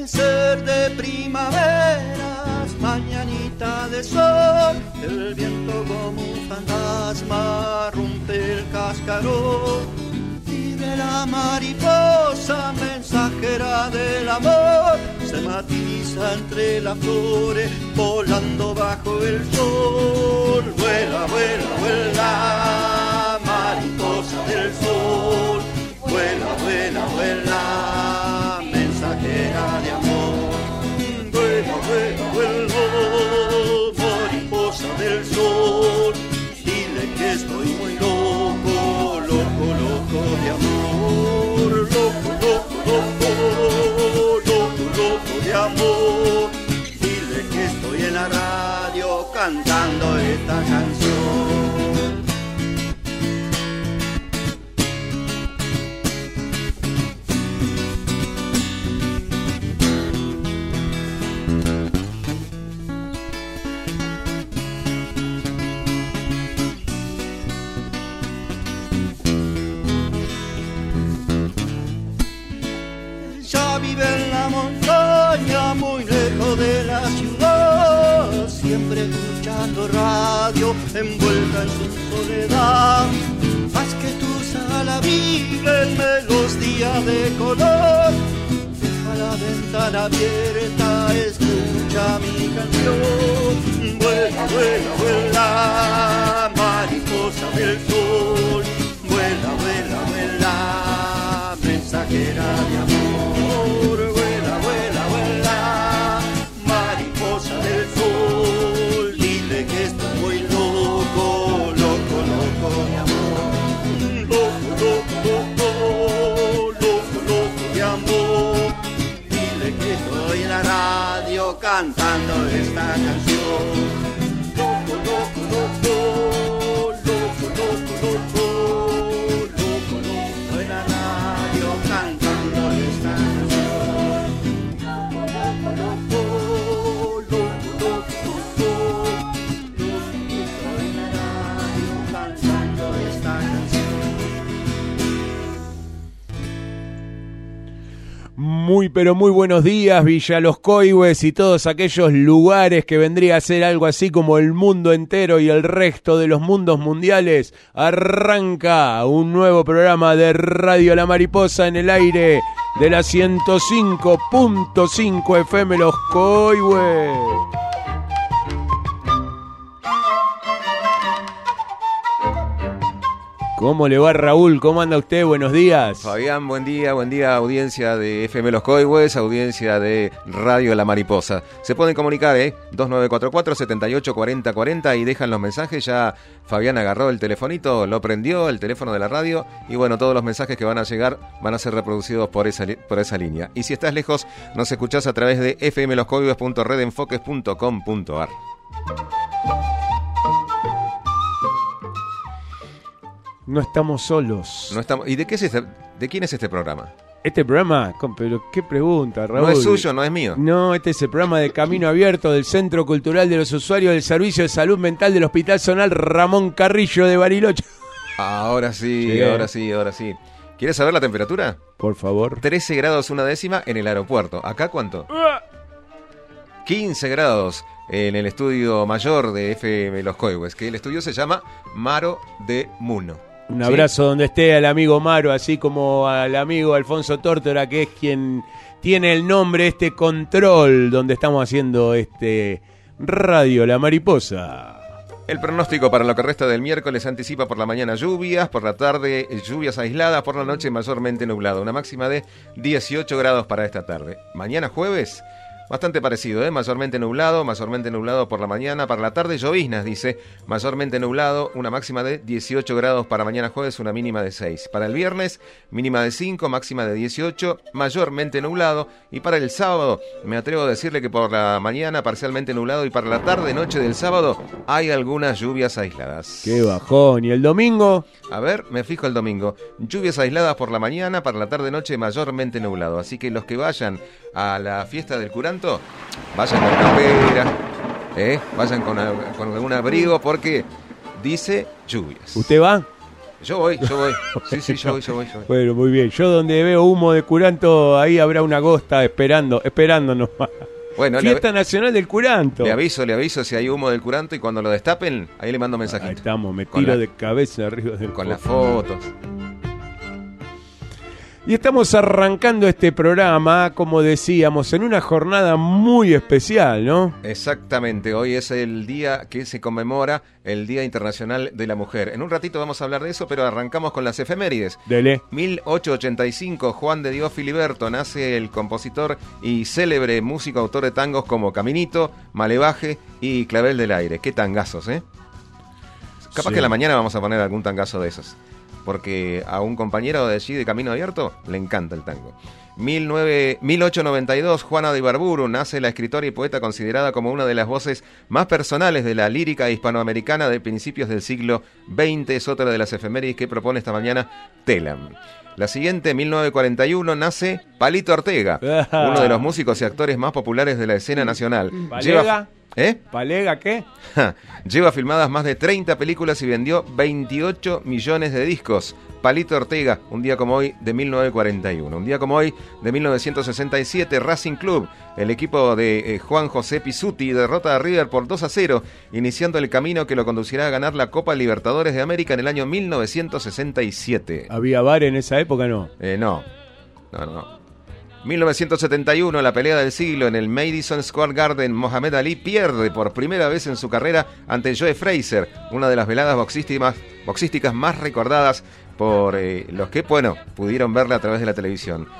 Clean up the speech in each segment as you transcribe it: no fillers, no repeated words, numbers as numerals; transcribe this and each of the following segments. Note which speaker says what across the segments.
Speaker 1: amanecer de primaveras, mañanita de sol, el viento como un fantasma rompe el cascarón. Vive la mariposa, mensajera del amor, se matiza entre las flores, volando bajo el sol. Vuela, vuela, vuela, mariposa del sol, vuela, vuela, vuela, mensajera de amor. Vuela, vuela, vuela, mariposa del sol, dile que estoy muy loco, loco, loco de amor. Loco, loco, loco, loco, loco de amor. Dile que estoy en la radio cantando esta canción. Vive en la montaña, muy lejos de la ciudad, siempre escuchando radio, envuelta en su soledad. Haz que tu sala vive en melodía de color, deja la ventana abierta, escucha mi canción. Vuela, vuela, vuela, mariposa del sol, vuela, vuela, vuela, mensajera de amor. Vuela, vuela, vuela, mariposa del sol, dile que estoy muy loco, loco, loco de amor. Loco, loco, loco, loco, loco de amor, dile que estoy en la radio cantando esta canción. Loco, loco, loco, loco, loco, loco, loco, loco en la radio cantando esta canción.
Speaker 2: Muy pero muy buenos días, Villa Los Coihues y todos aquellos lugares que vendría a ser algo así como el mundo entero y el resto de los mundos mundiales. Arranca un nuevo programa de Radio La Mariposa en el aire de la 105.5 FM Los Coihues. ¿Cómo le va, Raúl? ¿Cómo anda usted? Buenos días.
Speaker 3: Fabián, buen día, audiencia de FM Los Coihues, audiencia de Radio La Mariposa. Se pueden comunicar, 2944-784040 y dejan los mensajes. Ya Fabián agarró el telefonito, lo prendió, el teléfono de la radio, y bueno, todos los mensajes que van a llegar van a ser reproducidos por esa línea. Y si estás lejos, nos escuchás a través de fmloscoihues.redenfoques.com.ar.
Speaker 2: No estamos solos.
Speaker 3: No estamos. ¿Y de qué es de quién es este programa?
Speaker 2: Este programa, pero qué pregunta, Raúl.
Speaker 3: No es suyo, no es mío.
Speaker 2: No, este es el programa de Camino Abierto del Centro Cultural de los Usuarios del Servicio de Salud Mental del Hospital Zonal Ramón Carrillo de Bariloche.
Speaker 3: Ahora sí, ahora sí. ¿Quieres saber la temperatura?
Speaker 2: Por favor.
Speaker 3: 13 grados 1/10 en el aeropuerto. ¿Acá cuánto? 15 grados en el estudio mayor de FM Los Coihues, que el estudio se llama Maro de Muno.
Speaker 2: Un abrazo donde esté al amigo Maro, así como al amigo Alfonso Tórtora, que es quien tiene el nombre, este control, donde estamos haciendo Radio La Mariposa.
Speaker 3: El pronóstico para lo que resta del miércoles anticipa por la mañana lluvias, por la tarde lluvias aisladas, por la noche mayormente nublado. Una máxima de 18 grados para esta tarde. Mañana jueves, bastante parecido, mayormente nublado por la mañana, para la tarde lloviznas, dice, mayormente nublado, una máxima de 18 grados para mañana jueves, una mínima de 6. Para el viernes, mínima de 5, máxima de 18, mayormente nublado, y para el sábado, me atrevo a decirle que por la mañana parcialmente nublado, y para la tarde, noche del sábado, hay algunas lluvias aisladas.
Speaker 2: ¡Qué bajón! ¿Y el domingo?
Speaker 3: A ver, me fijo el domingo. Lluvias aisladas por la mañana, para la tarde, noche, mayormente nublado. Así que los que vayan a la fiesta del Curanto, vayan con campera, vayan con algún abrigo, porque dice lluvias.
Speaker 2: ¿Usted va?
Speaker 3: Yo voy. Sí, yo voy.
Speaker 2: Bueno, muy bien. Yo donde veo humo de curanto, ahí habrá una agosta esperándonos.
Speaker 3: Bueno,
Speaker 2: Fiesta Nacional del Curanto.
Speaker 3: Le aviso si hay humo del curanto y cuando lo destapen, ahí le mando mensajito.
Speaker 2: Ahí estamos, me tiro de cabeza arriba del
Speaker 3: con las fotos.
Speaker 2: Y estamos arrancando este programa, como decíamos, en una jornada muy especial, ¿no?
Speaker 3: Exactamente, hoy es el día que se conmemora el Día Internacional de la Mujer. En un ratito vamos a hablar de eso, pero arrancamos con las efemérides.
Speaker 2: Dele.
Speaker 3: 1885, Juan de Dios Filiberto, nace el compositor y célebre músico autor de tangos como Caminito, Malevaje y Clavel del Aire. Qué tangazos, ¿eh? Capaz que en la mañana vamos a poner algún tangazo de esos, porque a un compañero de allí de Camino Abierto le encanta el tango. 1892, Juana de Ibarburu, nace la escritora y poeta considerada como una de las voces más personales de la lírica hispanoamericana de principios del siglo XX. Es otra de las efemérides que propone esta mañana Telam. La siguiente, 1941, nace Palito Ortega, uno de los músicos y actores más populares de la escena nacional.
Speaker 2: ¿Palega?
Speaker 3: ¿Palega
Speaker 2: qué?
Speaker 3: Lleva filmadas más de 30 películas y vendió 28 millones de discos. Palito Ortega, un día como hoy de 1941. Un día como hoy de 1967, Racing Club, el equipo de Juan José Pizzuti, derrota a River por 2-0, iniciando el camino que lo conducirá a ganar la Copa Libertadores de América en el año 1967.
Speaker 2: ¿Había bar en esa época, no?
Speaker 3: No. 1971, la pelea del siglo en el Madison Square Garden. Mohamed Ali pierde por primera vez en su carrera ante Joe Frazier, una de las veladas boxísticas más recordadas por los que, pudieron verla a través de la televisión.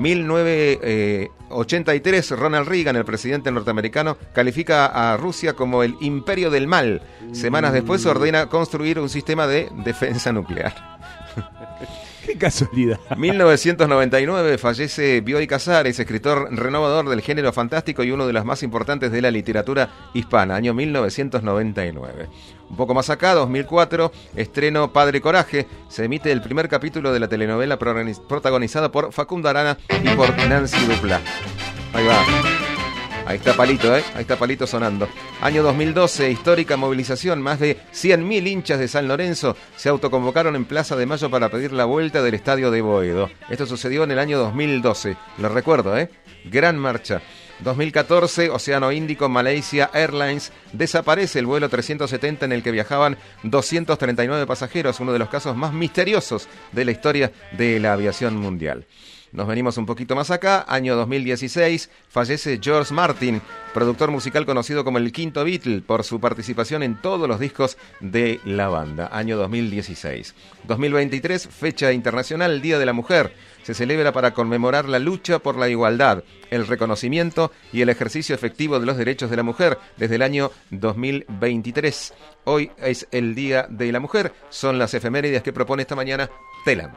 Speaker 3: 1983, Ronald Reagan, el presidente norteamericano, califica a Rusia como el imperio del mal. Semanas después ordena construir un sistema de defensa nuclear.
Speaker 2: ¡Qué casualidad!
Speaker 3: 1999, fallece Bioy Casares, escritor renovador del género fantástico y uno de los más importantes de la literatura hispana, año 1999. Un poco más acá, 2004, estreno Padre Coraje, se emite el primer capítulo de la telenovela protagonizada por Facundo Arana y por Nancy Duplá. Ahí va. Ahí está Palito, Ahí está Palito sonando. Año 2012, histórica movilización. Más de 100.000 hinchas de San Lorenzo se autoconvocaron en Plaza de Mayo para pedir la vuelta del estadio de Boedo. Esto sucedió en el año 2012. Lo recuerdo, Gran marcha. 2014, Océano Índico, Malaysia Airlines, desaparece el vuelo 370 en el que viajaban 239 pasajeros, uno de los casos más misteriosos de la historia de la aviación mundial. Nos venimos un poquito más acá, año 2016, fallece George Martin, productor musical conocido como el Quinto Beatle por su participación en todos los discos de la banda, año 2016. 2023, fecha internacional, Día de la Mujer, se celebra para conmemorar la lucha por la igualdad, el reconocimiento y el ejercicio efectivo de los derechos de la mujer desde el año 2023. Hoy es el Día de la Mujer, son las efemérides que propone esta mañana Telam.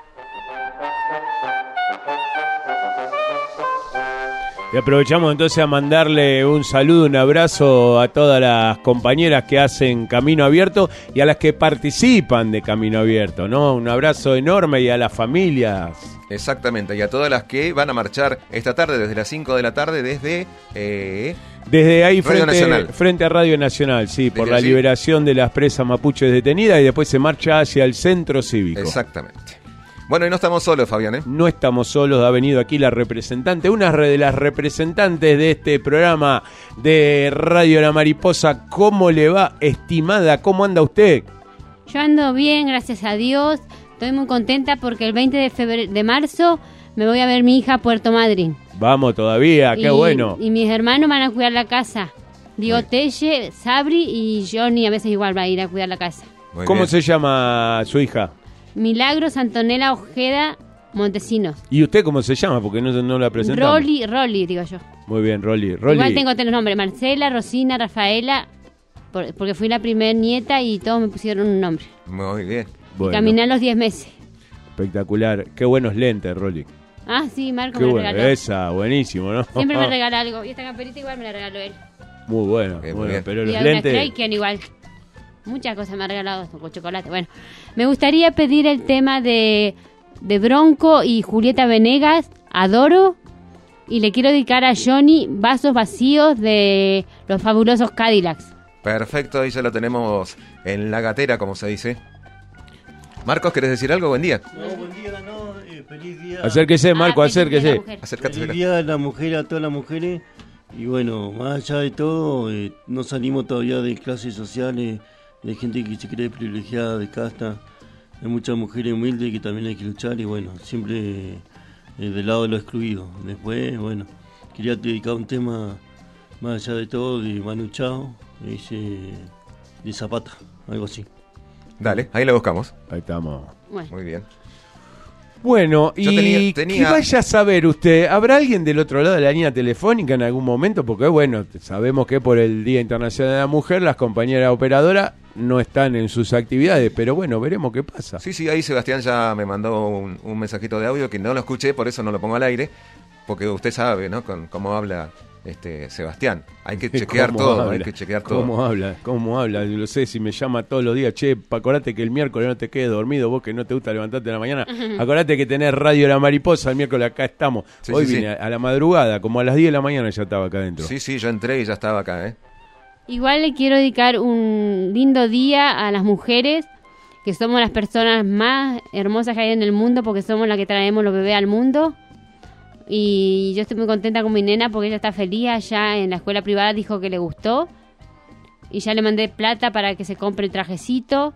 Speaker 2: Y aprovechamos entonces a mandarle un saludo, un abrazo a todas las compañeras que hacen Camino Abierto y a las que participan de Camino Abierto, ¿no? Un abrazo enorme y a las familias.
Speaker 3: Exactamente, y a todas las que van a marchar esta tarde desde las 5 de la tarde desde
Speaker 2: ahí
Speaker 3: Radio
Speaker 2: frente a Radio Nacional, sí,
Speaker 3: desde
Speaker 2: por la
Speaker 3: allí.
Speaker 2: liberación de las presas mapuches detenidas y después se marcha hacia el centro cívico.
Speaker 3: Exactamente. Bueno, y no estamos solos, Fabián,
Speaker 2: No estamos solos, ha venido aquí la representante, una de las representantes de este programa de Radio La Mariposa. ¿Cómo le va, estimada? ¿Cómo anda usted?
Speaker 4: Yo ando bien, gracias a Dios. Estoy muy contenta porque el 20 de marzo me voy a ver mi hija a Puerto Madryn.
Speaker 2: Vamos todavía, qué bueno.
Speaker 4: Y mis hermanos van a cuidar la casa. Digo, Telle, Sabri y Johnny a veces igual va a ir a cuidar la casa.
Speaker 3: Muy
Speaker 2: ¿Cómo
Speaker 3: bien.
Speaker 2: se llama su hija?
Speaker 4: Milagros Antonella Ojeda Montesinos.
Speaker 2: ¿Y usted cómo se llama? Porque no la presentamos.
Speaker 4: Rolly, digo yo.
Speaker 2: Muy bien, Rolly.
Speaker 4: Igual tengo tres nombres, Marcela, Rosina, Rafaela, porque fui la primer nieta y todos me pusieron un nombre.
Speaker 3: Muy bien.
Speaker 2: Bueno,
Speaker 4: Y caminé a los 10 meses.
Speaker 2: espectacular. Qué buenos lentes, Rolly.
Speaker 4: Ah, sí, Marco
Speaker 2: Qué
Speaker 4: me
Speaker 2: bueno.
Speaker 4: regaló.
Speaker 2: Esa, buenísimo, ¿no?
Speaker 4: Siempre me regala algo. Y esta camperita igual me la regaló él.
Speaker 2: Muy bueno,
Speaker 3: Muy
Speaker 2: bueno,
Speaker 3: bien.
Speaker 2: pero
Speaker 4: Y
Speaker 2: los
Speaker 4: alguna
Speaker 2: lentes...
Speaker 4: Kraken igual. Muchas cosas me ha regalado con chocolate. Bueno, me gustaría pedir el tema de Bronco y Julieta Venegas, Adoro. Y le quiero dedicar a Johnny, Vasos Vacíos de los Fabulosos Cadillacs.
Speaker 3: Perfecto, ahí ya lo tenemos en la gatera, como se dice. Marcos, ¿querés decir algo? Buen día.
Speaker 1: No, buen día, no, feliz día.
Speaker 2: Acérquese, Marco,
Speaker 4: feliz día de la
Speaker 2: acérquese.
Speaker 4: mujer.
Speaker 3: Acércate,
Speaker 1: Feliz
Speaker 3: acércate.
Speaker 1: día a la mujer, a todas las mujeres. Y bueno, más allá de todo, no salimos todavía de clases sociales, de gente que se cree privilegiada, de casta. Hay muchas mujeres humildes que también hay que luchar y bueno, siempre del lado de los excluidos. Después, bueno, quería dedicar un tema más allá de todo de Manu Chao, de Zapata, algo así.
Speaker 3: Dale, ahí la buscamos.
Speaker 2: Ahí estamos.
Speaker 4: Bueno,
Speaker 3: Muy bien.
Speaker 2: Bueno,
Speaker 3: Yo
Speaker 2: y
Speaker 3: tenía-
Speaker 2: que vaya a saber usted, ¿habrá alguien del otro lado de la línea telefónica en algún momento? Porque bueno, sabemos que por el Día Internacional de la Mujer las compañeras operadoras no están en sus actividades, pero bueno, veremos qué pasa.
Speaker 3: Sí, ahí Sebastián ya me mandó un mensajito de audio que no lo escuché, por eso no lo pongo al aire, porque usted sabe, ¿no? Con cómo habla Sebastián. Hay que chequear
Speaker 2: ¿Cómo
Speaker 3: todo,
Speaker 2: habla?
Speaker 3: hay que chequear todo.
Speaker 2: ¿Cómo habla? Yo lo sé, si me llama todos los días, che, acordate que el miércoles no te quedes dormido, vos que no te gusta levantarte en la mañana, acordate que tenés Radio La Mariposa, el miércoles acá estamos.
Speaker 3: Sí,
Speaker 2: Hoy
Speaker 3: sí,
Speaker 2: vine a la madrugada, como a las 10 de la mañana ya estaba acá adentro.
Speaker 3: Sí, yo entré y ya estaba acá, ¿eh?
Speaker 4: igual le quiero dedicar un lindo día a las mujeres, que somos las personas más hermosas que hay en el mundo, porque somos las que traemos los bebés al mundo. Y yo estoy muy contenta con mi nena porque ella está feliz allá en la escuela privada, dijo que le gustó. Y ya le mandé plata para que se compre el trajecito.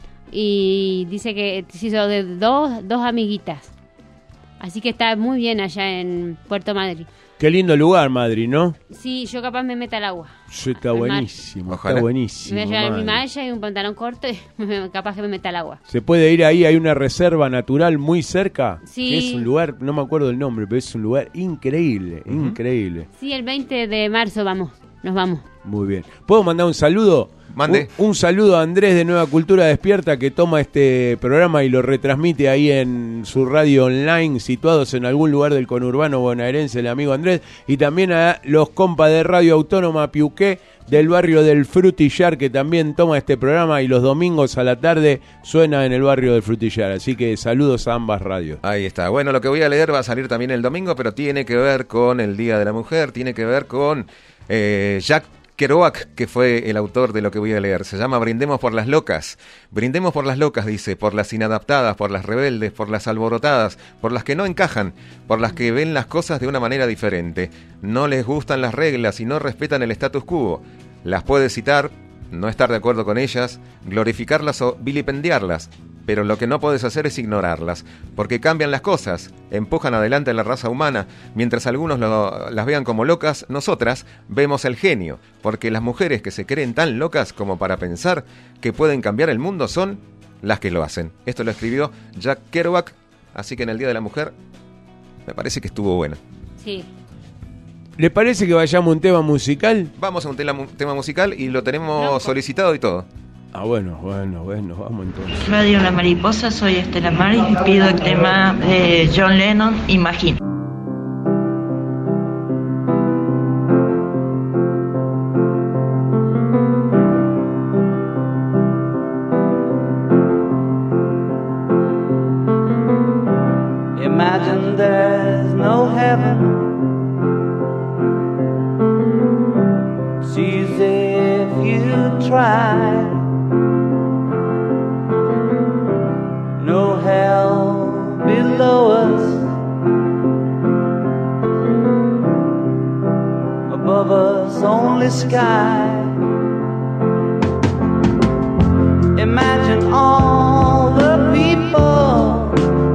Speaker 4: Y dice que se hizo de dos amiguitas. Así que está muy bien allá en Puerto Madryn.
Speaker 2: Qué lindo lugar, Madrid, ¿no?
Speaker 4: Sí, yo capaz me meta al agua.
Speaker 2: Sí, está
Speaker 4: Al mar.
Speaker 2: buenísimo,
Speaker 3: Ojalá.
Speaker 2: está
Speaker 4: Me
Speaker 2: buenísimo.
Speaker 4: voy a llevar mi
Speaker 2: Madrid.
Speaker 4: malla y un pantalón corto y capaz que me meta al agua.
Speaker 2: Se puede ir ahí, hay una reserva natural muy cerca,
Speaker 4: Sí.
Speaker 2: que es un lugar, no me acuerdo el nombre, pero es un lugar increíble, increíble.
Speaker 4: Sí, el 20 de marzo nos vamos.
Speaker 2: Muy bien. ¿Puedo mandar un saludo?
Speaker 3: Mande.
Speaker 2: Un saludo a Andrés de Nueva Cultura Despierta, que toma este programa y lo retransmite ahí en su radio online, situados en algún lugar del conurbano bonaerense, el amigo Andrés, y también a los compas de Radio Autónoma Piuqué, del barrio del Frutillar, que también toma este programa y los domingos a la tarde suena en el barrio del Frutillar. Así que saludos a ambas radios.
Speaker 3: Ahí está. Bueno, lo que voy a leer va a salir también el domingo, pero tiene que ver con el Día de la Mujer, tiene que ver con Jack Kerouac, que fue el autor de lo que voy a leer. Se llama Brindemos por las locas. Brindemos por las locas, dice, por las inadaptadas, por las rebeldes, por las alborotadas, por las que no encajan, por las que ven las cosas de una manera diferente. No les gustan las reglas y no respetan el status quo. Las puedes citar, no estar de acuerdo con ellas, glorificarlas o vilipendiarlas, pero lo que no puedes hacer es ignorarlas, porque cambian las cosas, empujan adelante a la raza humana. Mientras algunos las vean como locas, nosotras vemos el genio, porque las mujeres que se creen tan locas como para pensar que pueden cambiar el mundo son las que lo hacen. Esto lo escribió Jack Kerouac, así que en el Día de la Mujer me parece que estuvo bueno.
Speaker 4: Sí.
Speaker 2: ¿Le parece que vayamos a un tema musical?
Speaker 3: Vamos a un tema musical y lo tenemos
Speaker 4: No,
Speaker 3: solicitado y todo.
Speaker 2: Ah, bueno, vamos entonces.
Speaker 5: Radio La Mariposa, soy Estela Maris y pido el tema de John Lennon, Imagine.
Speaker 6: Imagine there's no heaven. It's easy if you try. No hell below us. Above us only sky. Imagine all the people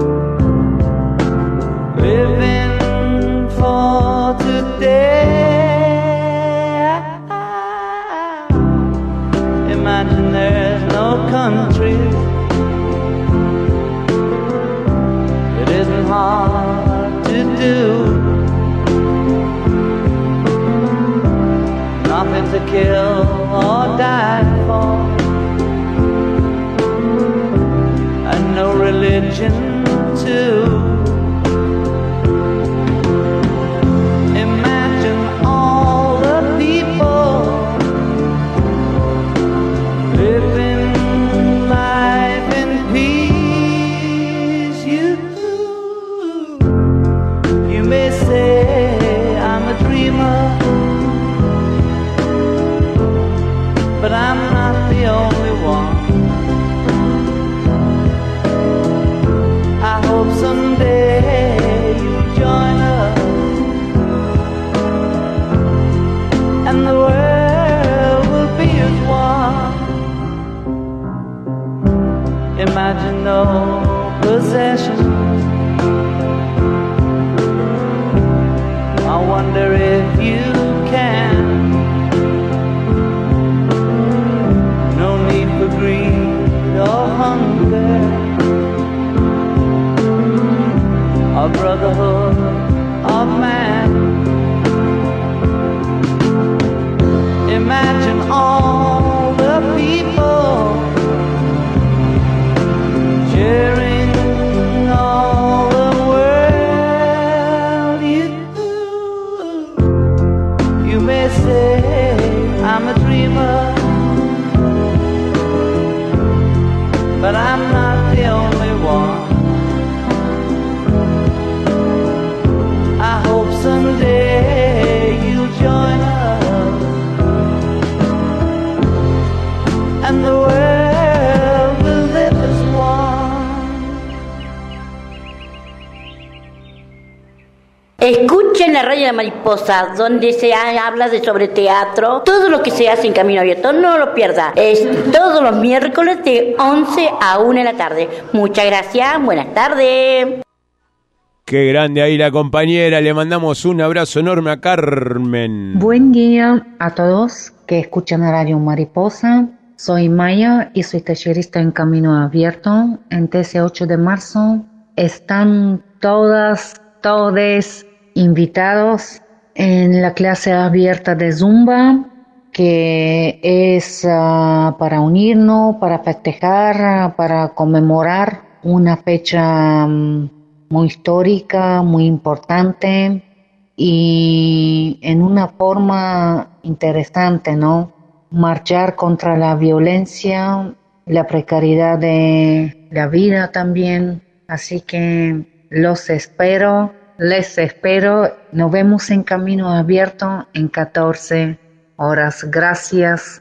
Speaker 6: living for today. Imagine there's no country. It isn't hard to do. Nothing to kill or die for. Imagine no possessions. I wonder if you can. No need for greed or hunger. A brotherhood of man. Imagine all the people sharing all the world. You may say I'm a dreamer, but I'm not the only one. I hope someday you'll join us and the world will live as one.
Speaker 7: Escuchen la Radio de la Mariposa, donde se habla sobre teatro, todo lo que se hace en Camino Abierto, no lo pierda. Es todos los miércoles de 11 a 1 de la tarde. Muchas gracias, buenas tardes.
Speaker 2: Qué grande ahí la compañera, le mandamos un abrazo enorme a Carmen.
Speaker 8: Buen día a todos que escuchan la Radio Mariposa. Soy Maya y soy tallerista en Camino Abierto. En TC 8 de marzo están todos invitados en la clase abierta de Zumba, que es para unirnos, para festejar, para conmemorar una fecha muy histórica, muy importante y en una forma interesante, ¿no? Marchar contra la violencia, la precariedad de la vida también. Así que les espero. Nos vemos en Camino Abierto en 14 horas. Gracias.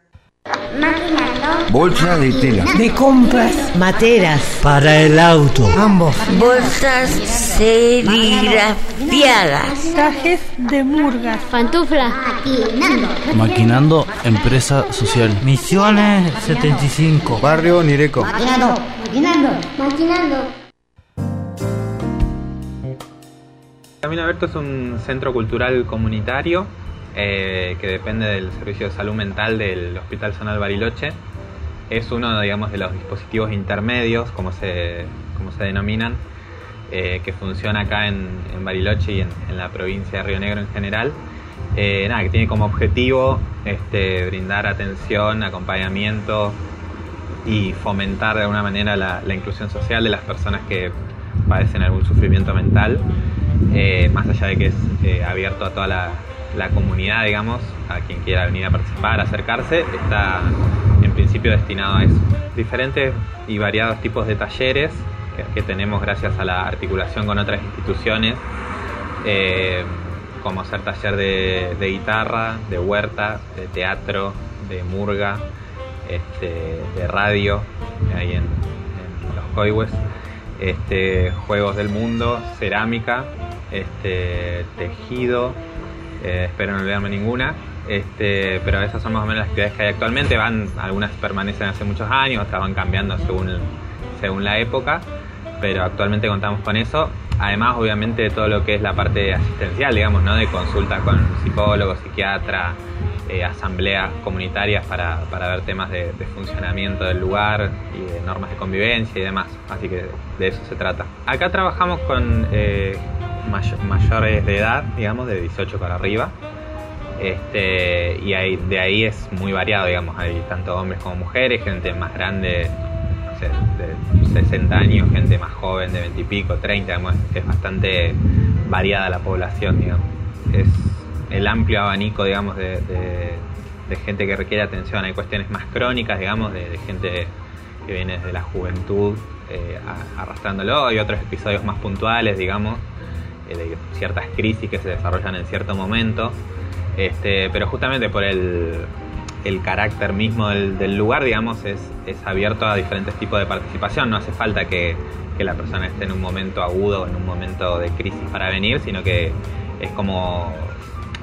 Speaker 9: Bolsa de tela.
Speaker 10: De compras.
Speaker 11: Materas.
Speaker 10: Para el auto.
Speaker 11: Ambos.
Speaker 12: Bolsas serigrafiadas.
Speaker 10: Trajes de murgas.
Speaker 4: Pantuflas.
Speaker 13: Maquinando, empresa social.
Speaker 14: Misiones 75.
Speaker 9: Barrio Nireco.
Speaker 12: Maquinando.
Speaker 15: Camino Abierto es un centro cultural comunitario que depende del Servicio de Salud Mental del Hospital Zonal Bariloche. Es uno, digamos, de los dispositivos intermedios, como se denominan, que funciona acá en Bariloche y en la provincia de Río Negro en general. Que tiene como objetivo brindar atención, acompañamiento y fomentar de alguna manera la inclusión social de las personas que padecen algún sufrimiento mental, más allá de que es abierto a toda la comunidad, digamos, a quien quiera venir a participar, acercarse, está en principio destinado a eso. Diferentes y variados tipos de talleres que tenemos gracias a la articulación con otras instituciones, como hacer taller de guitarra, de huerta, de teatro, de murga, de radio, ahí en los Coihues, juegos del mundo, cerámica, tejido, espero no olvidarme ninguna, pero esas son más o menos las actividades que hay actualmente. Algunas permanecen hace muchos años, otras van cambiando según la época, pero actualmente contamos con eso. Además, obviamente, de todo lo que es la parte asistencial, digamos, ¿no? De consulta con psicólogos, psiquiatra, asambleas comunitarias para ver temas de funcionamiento del lugar y de normas de convivencia y demás. Así que de eso se trata. Acá trabajamos con mayores de edad, digamos, de 18 para arriba. Y de ahí es muy variado, digamos. Hay tanto hombres como mujeres, gente más grande, no sé, de 60 años, gente más joven de 20 y pico, 30, digamos. Es bastante variada la población, digamos. Es el amplio abanico, digamos, de gente que requiere atención. Hay cuestiones más crónicas, digamos, de gente que viene desde la juventud arrastrándolo, y otros episodios más puntuales, digamos, de ciertas crisis que se desarrollan en cierto momento. Pero justamente por el carácter mismo del lugar, digamos, es abierto a diferentes tipos de participación. No hace falta que la persona esté en un momento agudo o en un momento de crisis para venir, sino que es como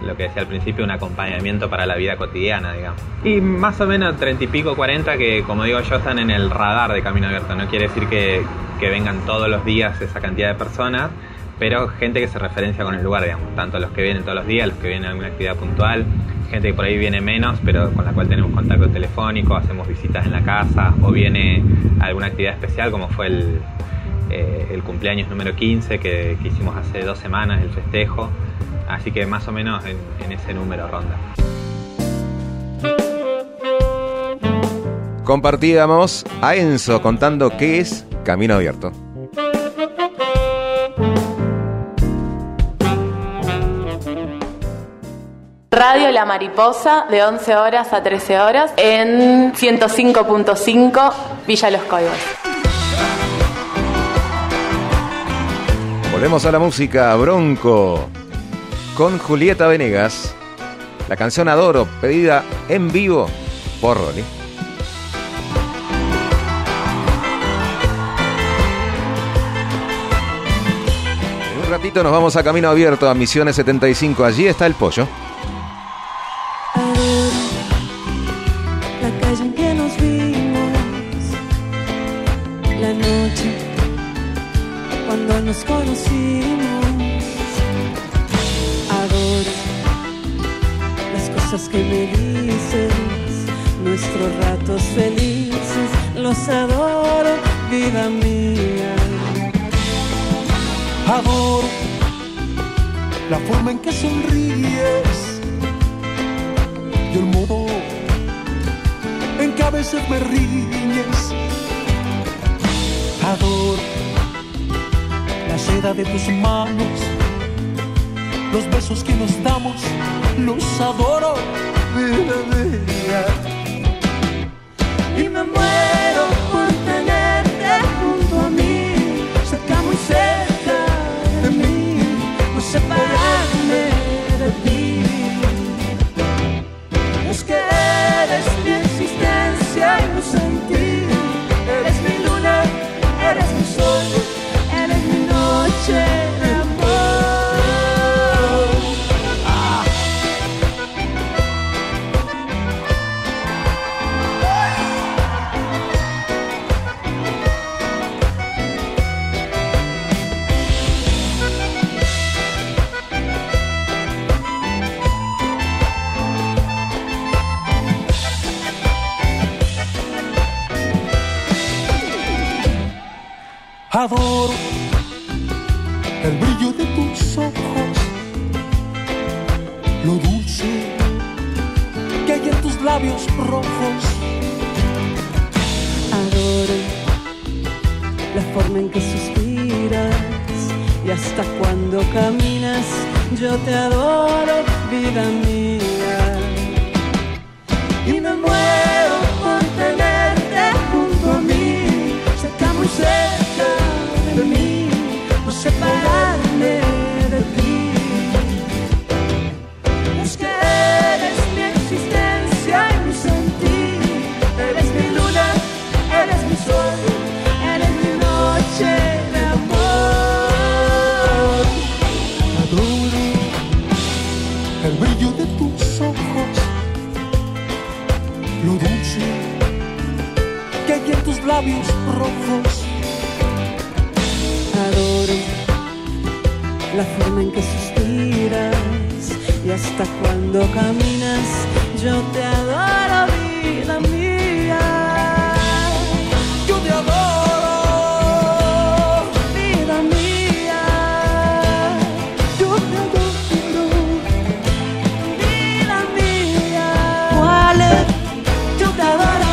Speaker 15: lo que decía al principio, un acompañamiento para la vida cotidiana, digamos. Y más o menos 30 y pico, 40 que, como digo yo, están en el radar de Camino Abierto. No quiere decir que vengan todos los días esa cantidad de personas, pero gente que se referencia con el lugar, digamos. Tanto los que vienen todos los días, los que vienen a alguna actividad puntual, gente que por ahí viene menos, pero con la cual tenemos contacto telefónico, hacemos visitas en la casa, o viene a alguna actividad especial, como fue el cumpleaños número 15 que hicimos hace 2 semanas, el festejo. Así que más o menos en ese número ronda.
Speaker 3: Compartíamos a Enzo contando qué es Camino Abierto.
Speaker 9: Radio La Mariposa, de 11 horas a 13 horas, en 105.5 Villa Los Coibos.
Speaker 3: Volvemos a la música. Bronco con Julieta Venegas, la canción Adoro, pedida en vivo por Rolly. En un ratito nos vamos a Camino Abierto, a Misiones 75. Allí está el Pollo.
Speaker 11: La calle en que nos vimos, la noche cuando nos conocimos. Adoro las cosas que me dices, nuestros ratos felices, los adoro, vida mía.
Speaker 12: Adoro la forma en que sonríes y el modo en que a veces me riñes. Adoro la seda de tus manos, los besos que nos damos, los adoro, vida mía.
Speaker 11: Y me muero por tenerte junto a mí, cerca, muy cerca de mí, no separarme de ti. Es que eres mi existencia y mi sentir, eres mi luna, eres mi sol, eres mi noche de amor.
Speaker 12: Adoro el brillo de tus ojos, lo dulce que hay en tus labios rojos.
Speaker 11: Adoro la forma en que suspiras y hasta cuando caminas yo te adoro, vida mía. Y me muero por tenerte junto a mí, cerca, muy cerca de mí, no separarme de ti. Es que eres mi existencia y mi sentir, eres mi luna, eres mi sol, eres mi noche de amor.
Speaker 12: Adoro el brillo de tus ojos, lo dulce que hay en tus labios rojos.
Speaker 11: Adoro la forma en que suspiras y hasta cuando caminas yo te adoro, vida mía.
Speaker 12: Yo te adoro,
Speaker 11: vida mía. Yo te adoro, vida mía. ¿Cuál es? Yo te adoro.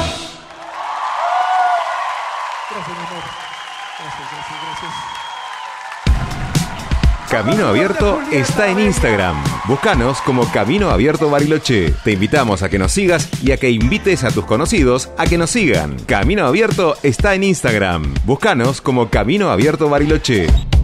Speaker 12: Gracias, mi amor. Gracias.
Speaker 3: Camino Abierto está en Instagram. Búscanos como Camino Abierto Bariloche. Te invitamos a que nos sigas y a que invites a tus conocidos a que nos sigan. Camino Abierto está en Instagram. Búscanos como Camino Abierto Bariloche.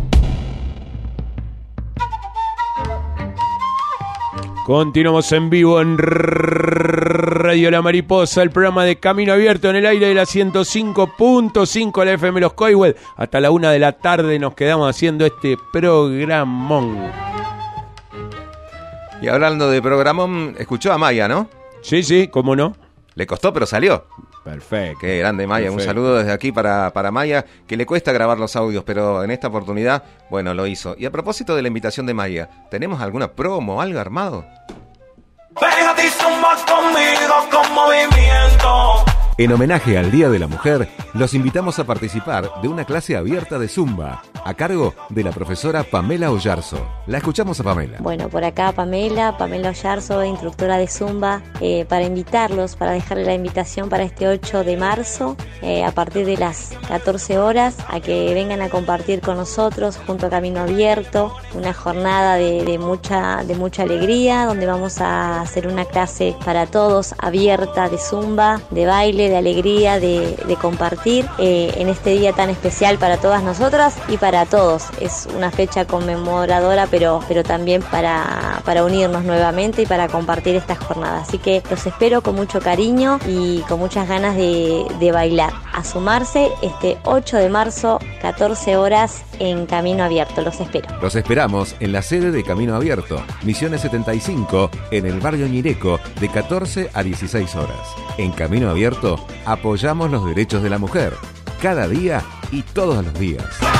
Speaker 2: Continuamos en vivo en Radio La Mariposa, el programa de Camino Abierto en el aire de la 105.5 la FM Los Coihuel. Hasta la 1 de la tarde nos quedamos haciendo este programón.
Speaker 3: Y hablando de programón, escuchó a Maya, ¿no?
Speaker 2: Sí, cómo no.
Speaker 3: Le costó, pero salió.
Speaker 2: Perfecto.
Speaker 3: Qué grande, Maya.
Speaker 2: Perfecto.
Speaker 3: Un saludo desde aquí para Maya, que le cuesta grabar los audios, pero en esta oportunidad, bueno, lo hizo. Y a propósito de la invitación de Maya, ¿tenemos alguna promo, algo armado?
Speaker 12: Pégate y zumba conmigo con movimiento.
Speaker 3: En homenaje al Día de la Mujer, los invitamos a participar de una clase abierta de Zumba, a cargo de la profesora Pamela Ollarzo. La escuchamos a Pamela.
Speaker 16: Bueno, por acá Pamela Ollarzo, instructora de Zumba, para invitarlos, para dejarle la invitación para este 8 de marzo, a partir de las 14 horas, a que vengan a compartir con nosotros, junto a Camino Abierto, una jornada de mucha alegría, donde vamos a hacer una clase para todos, abierta, de Zumba, de baile, de alegría, de compartir en este día tan especial para todas nosotras y para todos. Es una fecha conmemoradora, pero también para unirnos nuevamente y para compartir esta jornada. Así que los espero con mucho cariño y con muchas ganas de bailar. A sumarse este 8 de marzo, 14 horas en Camino Abierto. Los espero.
Speaker 3: Los esperamos en la sede de Camino Abierto, Misiones 75, en el barrio Ñireco, de 14 a 16 horas. En Camino Abierto, apoyamos los derechos de la mujer, cada día y todos los días.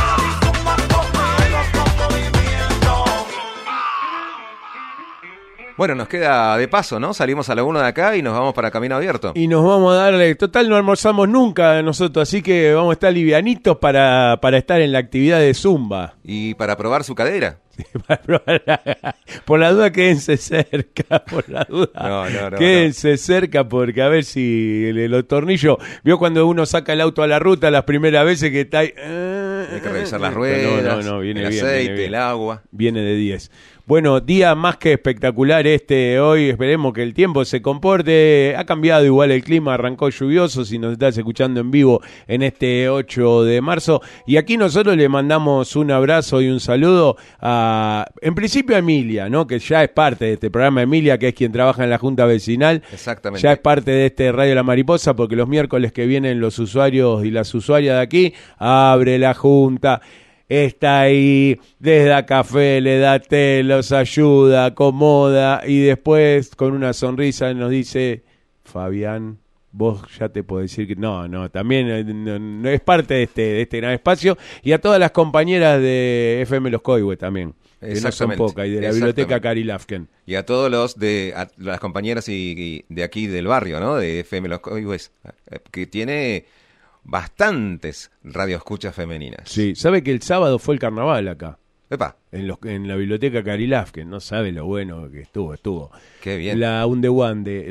Speaker 3: Bueno, nos queda de paso, ¿no? Salimos a la 1 de acá y nos vamos para Camino Abierto.
Speaker 2: Y nos vamos a darle, total no almorzamos nunca nosotros, así que vamos a estar livianitos para estar en la actividad de Zumba.
Speaker 3: Y para probar su cadera.
Speaker 2: Por la duda quédense cerca, por la duda.
Speaker 3: No.
Speaker 2: Quédense cerca porque a ver si los tornillos, vio cuando uno saca el auto a la ruta las primeras veces que está ahí.
Speaker 3: Hay que revisar las ruedas,
Speaker 2: viene
Speaker 3: el
Speaker 2: bien,
Speaker 3: aceite,
Speaker 2: viene bien.
Speaker 3: el agua.
Speaker 2: Viene de 10. Bueno, día más que espectacular hoy, esperemos que el tiempo se comporte, ha cambiado igual el clima, arrancó lluvioso, si nos estás escuchando en vivo en este 8 de marzo, y aquí nosotros le mandamos un abrazo y un saludo en principio a Emilia, ¿no? Que ya es parte de este programa, Emilia, que es quien trabaja en la Junta Vecinal.
Speaker 3: Exactamente.
Speaker 2: Ya es parte de este Radio La Mariposa, porque los miércoles que vienen los usuarios y las usuarias de aquí, abre la Junta. Está ahí, les da café, le da té, los ayuda, acomoda y después con una sonrisa nos dice: Fabián, vos ya te puedo decir que no, también no es parte de este gran espacio, y a todas las compañeras de FM Los Coihues también, que no son pocas, y de la biblioteca Cari Lafken.
Speaker 3: Y a todos a las compañeras y de aquí del barrio, ¿no? De FM Los Coihues, que tiene bastantes radioescuchas femeninas.
Speaker 2: Sí, sabe que el sábado fue el carnaval acá.
Speaker 3: Epa.
Speaker 2: En la biblioteca Carilaf, que no sabe lo bueno que estuvo.
Speaker 3: Qué bien.
Speaker 2: La Undewande,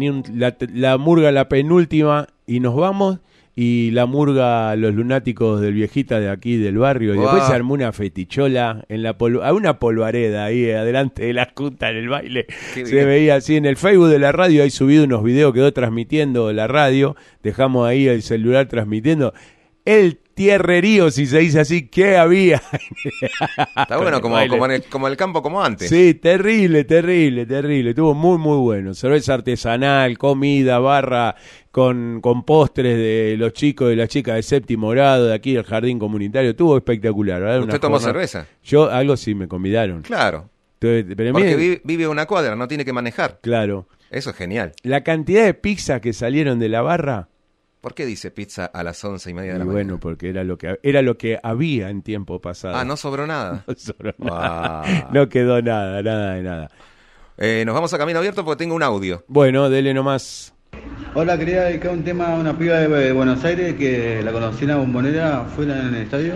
Speaker 2: la murga la penúltima, y nos vamos, y la murga Los Lunáticos del Viejita de aquí del barrio, y después se armó una fetichola a una polvareda ahí adelante de la junta en el baile. Se veía así en el Facebook de la radio, hay subido unos videos, quedó transmitiendo la radio, dejamos ahí el celular transmitiendo. El tierrerío, si se dice así, que había.
Speaker 3: Está bueno, como el campo, como antes.
Speaker 2: Sí, terrible. Estuvo muy, muy bueno. Cerveza artesanal, comida, barra con postres de los chicos y las chicas de séptimo grado de aquí del jardín comunitario. Estuvo espectacular, ¿verdad?
Speaker 3: ¿Usted tomó cerveza?
Speaker 2: Yo, algo sí me convidaron.
Speaker 3: Claro.
Speaker 2: Pero
Speaker 3: porque vive a una cuadra, no tiene que manejar.
Speaker 2: Claro.
Speaker 3: Eso es genial.
Speaker 2: La cantidad de pizzas que salieron de la barra.
Speaker 3: ¿Por qué dice pizza a las 11:30 de la mañana? Bueno,
Speaker 2: porque era lo que había en tiempo pasado.
Speaker 3: No sobró nada.
Speaker 2: No sobró nada. No quedó nada de nada.
Speaker 3: Nos vamos a Camino Abierto porque tengo un audio.
Speaker 2: Bueno, dele nomás.
Speaker 17: Hola, quería dedicar un tema a una piba de Buenos Aires que la conocí en la Bombonera fuera en el estadio.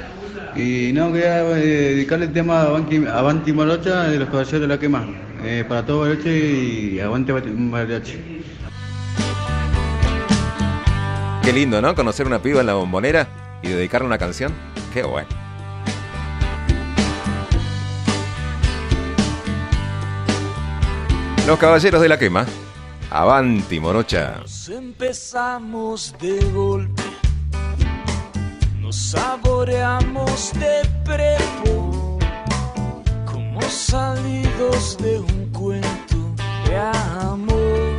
Speaker 17: Y no, quería dedicarle el tema a Avanti Morocha de los Caballeros de la Quema. Para todo Bariloche y aguante Bariloche.
Speaker 3: Qué lindo, ¿no? Conocer una piba en la Bombonera y dedicarle una canción. Qué bueno. Los Caballeros de la Quema. Avanti, morocha.
Speaker 12: Nos empezamos de golpe, nos saboreamos de prepo, como salidos de un cuento de amor.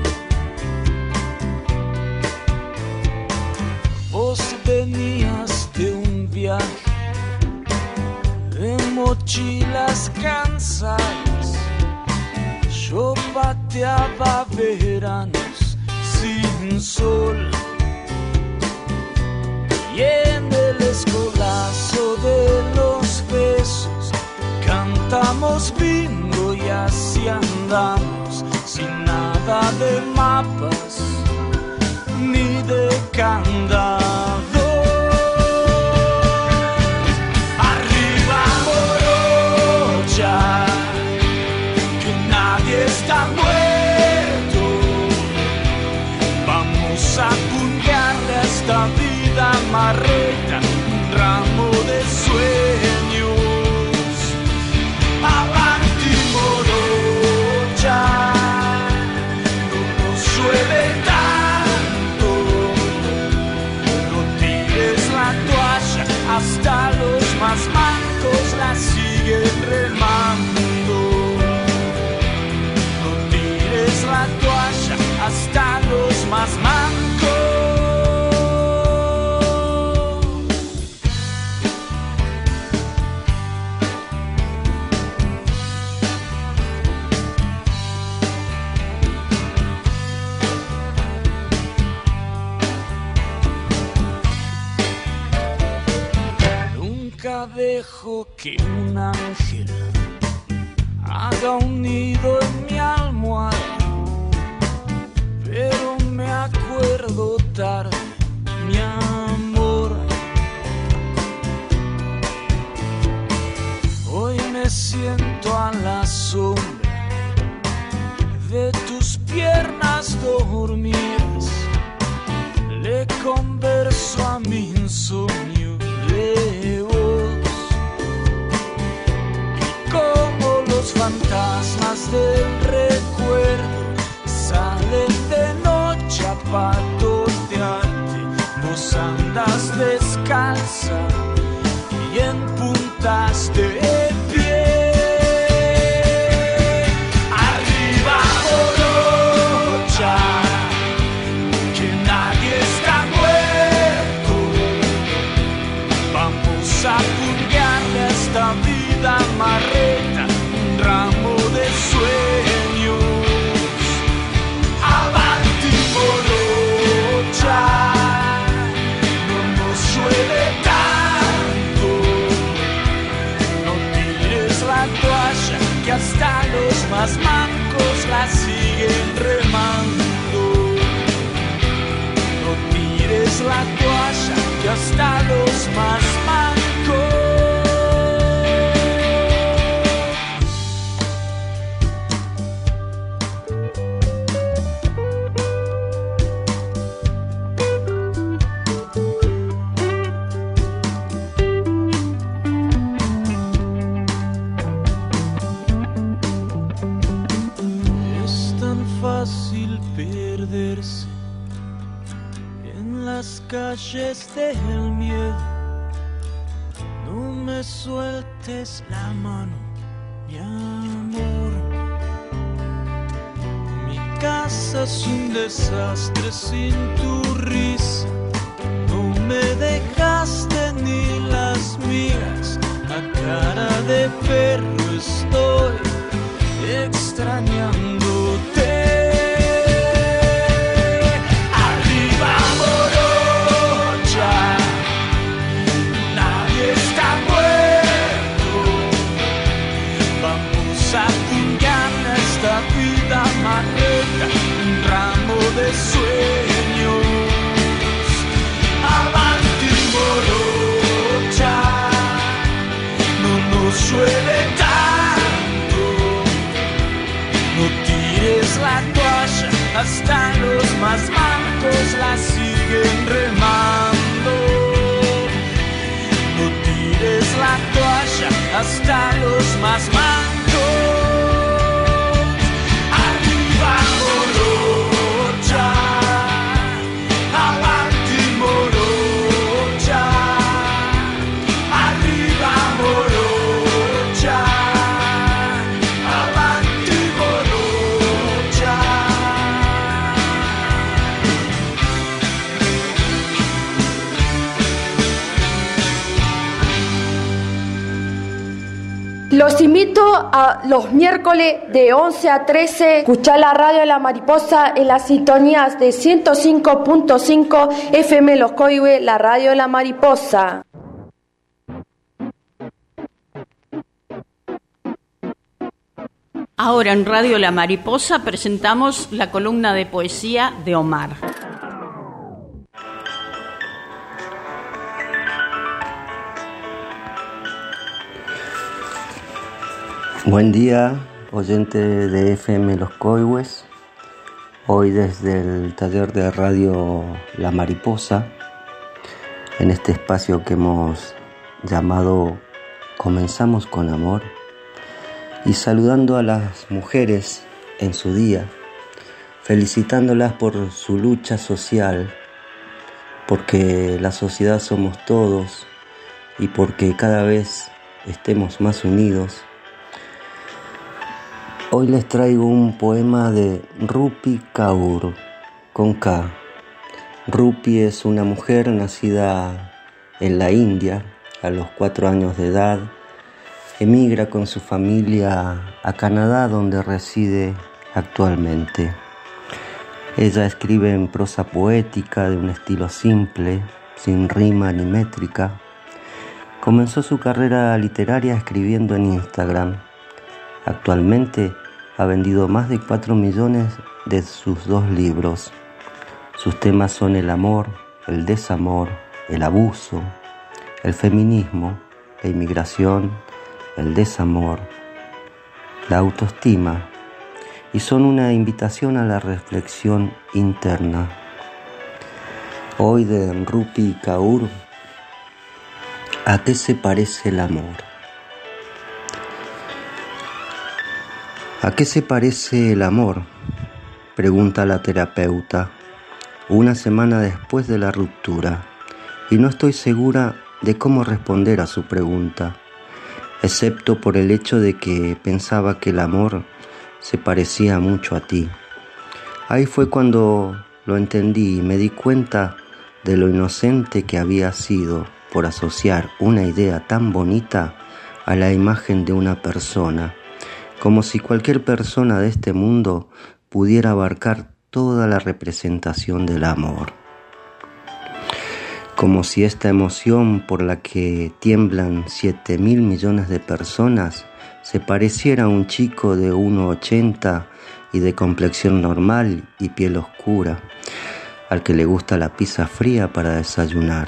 Speaker 12: Vos venías de un viaje de mochilas cansadas, sorteaba veranos sin sol. Y en el escolazo de los besos cantamos bingo y así andamos, sin nada de mapas ni de candados. Arriba morocha, que nadie está muerto. Vamos a puntearle a esta vida marreta un ramo de sueños. Avanti morocha, no nos llueve tanto. No tires la toalla, hasta los más mancos la siguen remando. No tires la toalla, hasta los más mancos. Nunca dejo que un ángel haga un nido en mi almohada, pero me acuerdo tarde, mi amor. Hoy me siento a la sombra de tus piernas dormidas, le converso a mi insomnio de vos. Y como los fantasmas del recuerdo salen de noche a patotearte, vos andas descalza y en puntas de pie. Arriba morocha, que nadie está muerto. Vamos a puntearle a esta vida marreta un ramo de sueños. Avanti morocha, no nos llueve tanto. No tires la toalla, que hasta los más mancos la siguen remando. No tires la toalla, que hasta los más mancos. Es tan fácil perderse en las calles del miedo. No me sueltes la mano, mi amor. Mi casa es un desastre sin tu risa. No me dejaste ni las migas. A cara de perro estoy extrañándote. Arriba morocha, nadie está muerto. Vamos a puntearle a esta vida marreta un ramo de sueños. Avanti morocha, no nos llueve tanto. No tires la toalla, hasta los más mancos la siguen remando. No tires la toalla, hasta los más mancos. Arriba morocha, avanti morocha. Arriba morocha, avanti morocha.
Speaker 18: Los invito a los miércoles de 11 a 13 escuchar la radio de la Mariposa en las sintonías de 105.5 FM Los Coihues, la radio de la Mariposa.
Speaker 19: Ahora en Radio La Mariposa presentamos la columna de poesía de Omar.
Speaker 20: Buen día, oyente de FM Los Coihues. Hoy desde el taller de radio La Mariposa, en este espacio que hemos llamado Comenzamos con Amor, y saludando a las mujeres en su día, felicitándolas por su lucha social, porque la sociedad somos todos y porque cada vez estemos más unidos. Hoy les traigo un poema de Rupi Kaur, con K. Rupi es una mujer nacida en la India a los 4 años de edad. Emigra con su familia a Canadá, donde reside actualmente. Ella escribe en prosa poética de un estilo simple, sin rima ni métrica. Comenzó su carrera literaria escribiendo en Instagram. Actualmente ha vendido más de 4 millones de sus 2 libros. Sus temas son el amor, el desamor, el abuso, el feminismo, la inmigración, el desamor, la autoestima, y son una invitación a la reflexión interna. Hoy de Rupi Kaur, ¿a qué se parece el amor? ¿A qué se parece el amor?, pregunta la terapeuta, una semana después de la ruptura, y no estoy segura de cómo responder a su pregunta, excepto por el hecho de que pensaba que el amor se parecía mucho a ti. Ahí fue cuando lo entendí y me di cuenta de lo inocente que había sido por asociar una idea tan bonita a la imagen de una persona, como si cualquier persona de este mundo pudiera abarcar toda la representación del amor. Como si esta emoción por la que tiemblan 7.000 millones de personas se pareciera a un chico de 1,80 y de complexión normal y piel oscura, al que le gusta la pizza fría para desayunar.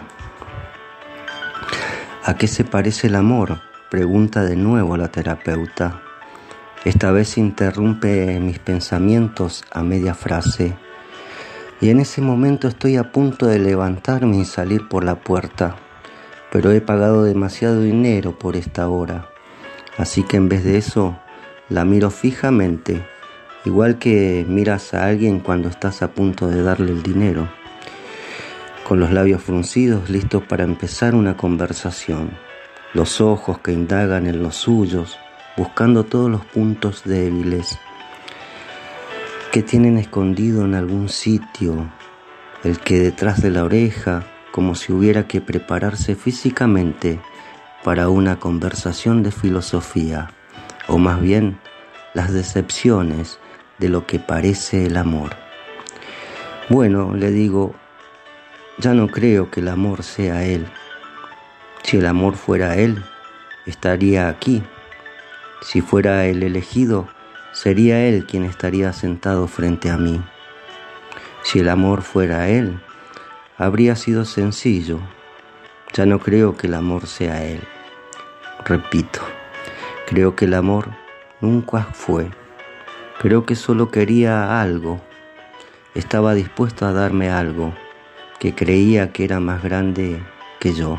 Speaker 20: ¿A qué se parece el amor?, pregunta de nuevo la terapeuta. Esta vez interrumpe mis pensamientos a media frase, y en ese momento estoy a punto de levantarme y salir por la puerta, pero he pagado demasiado dinero por esta hora, así que en vez de eso la miro fijamente, igual que miras a alguien cuando estás a punto de darle el dinero, con los labios fruncidos listos para empezar una conversación, los ojos que indagan en los suyos, buscando todos los puntos débiles que tienen escondido en algún sitio, el que detrás de la oreja, como si hubiera que prepararse físicamente para una conversación de filosofía, o más bien las decepciones de lo que parece el amor. Bueno, le digo, ya no creo que el amor sea él. Si el amor fuera él, estaría aquí. Si fuera el elegido, sería él quien estaría sentado frente a mí. Si el amor fuera él, habría sido sencillo. Ya no creo que el amor sea él. Repito, creo que el amor nunca fue. Creo que solo quería algo. Estaba dispuesto a darme algo que creía que era más grande que yo.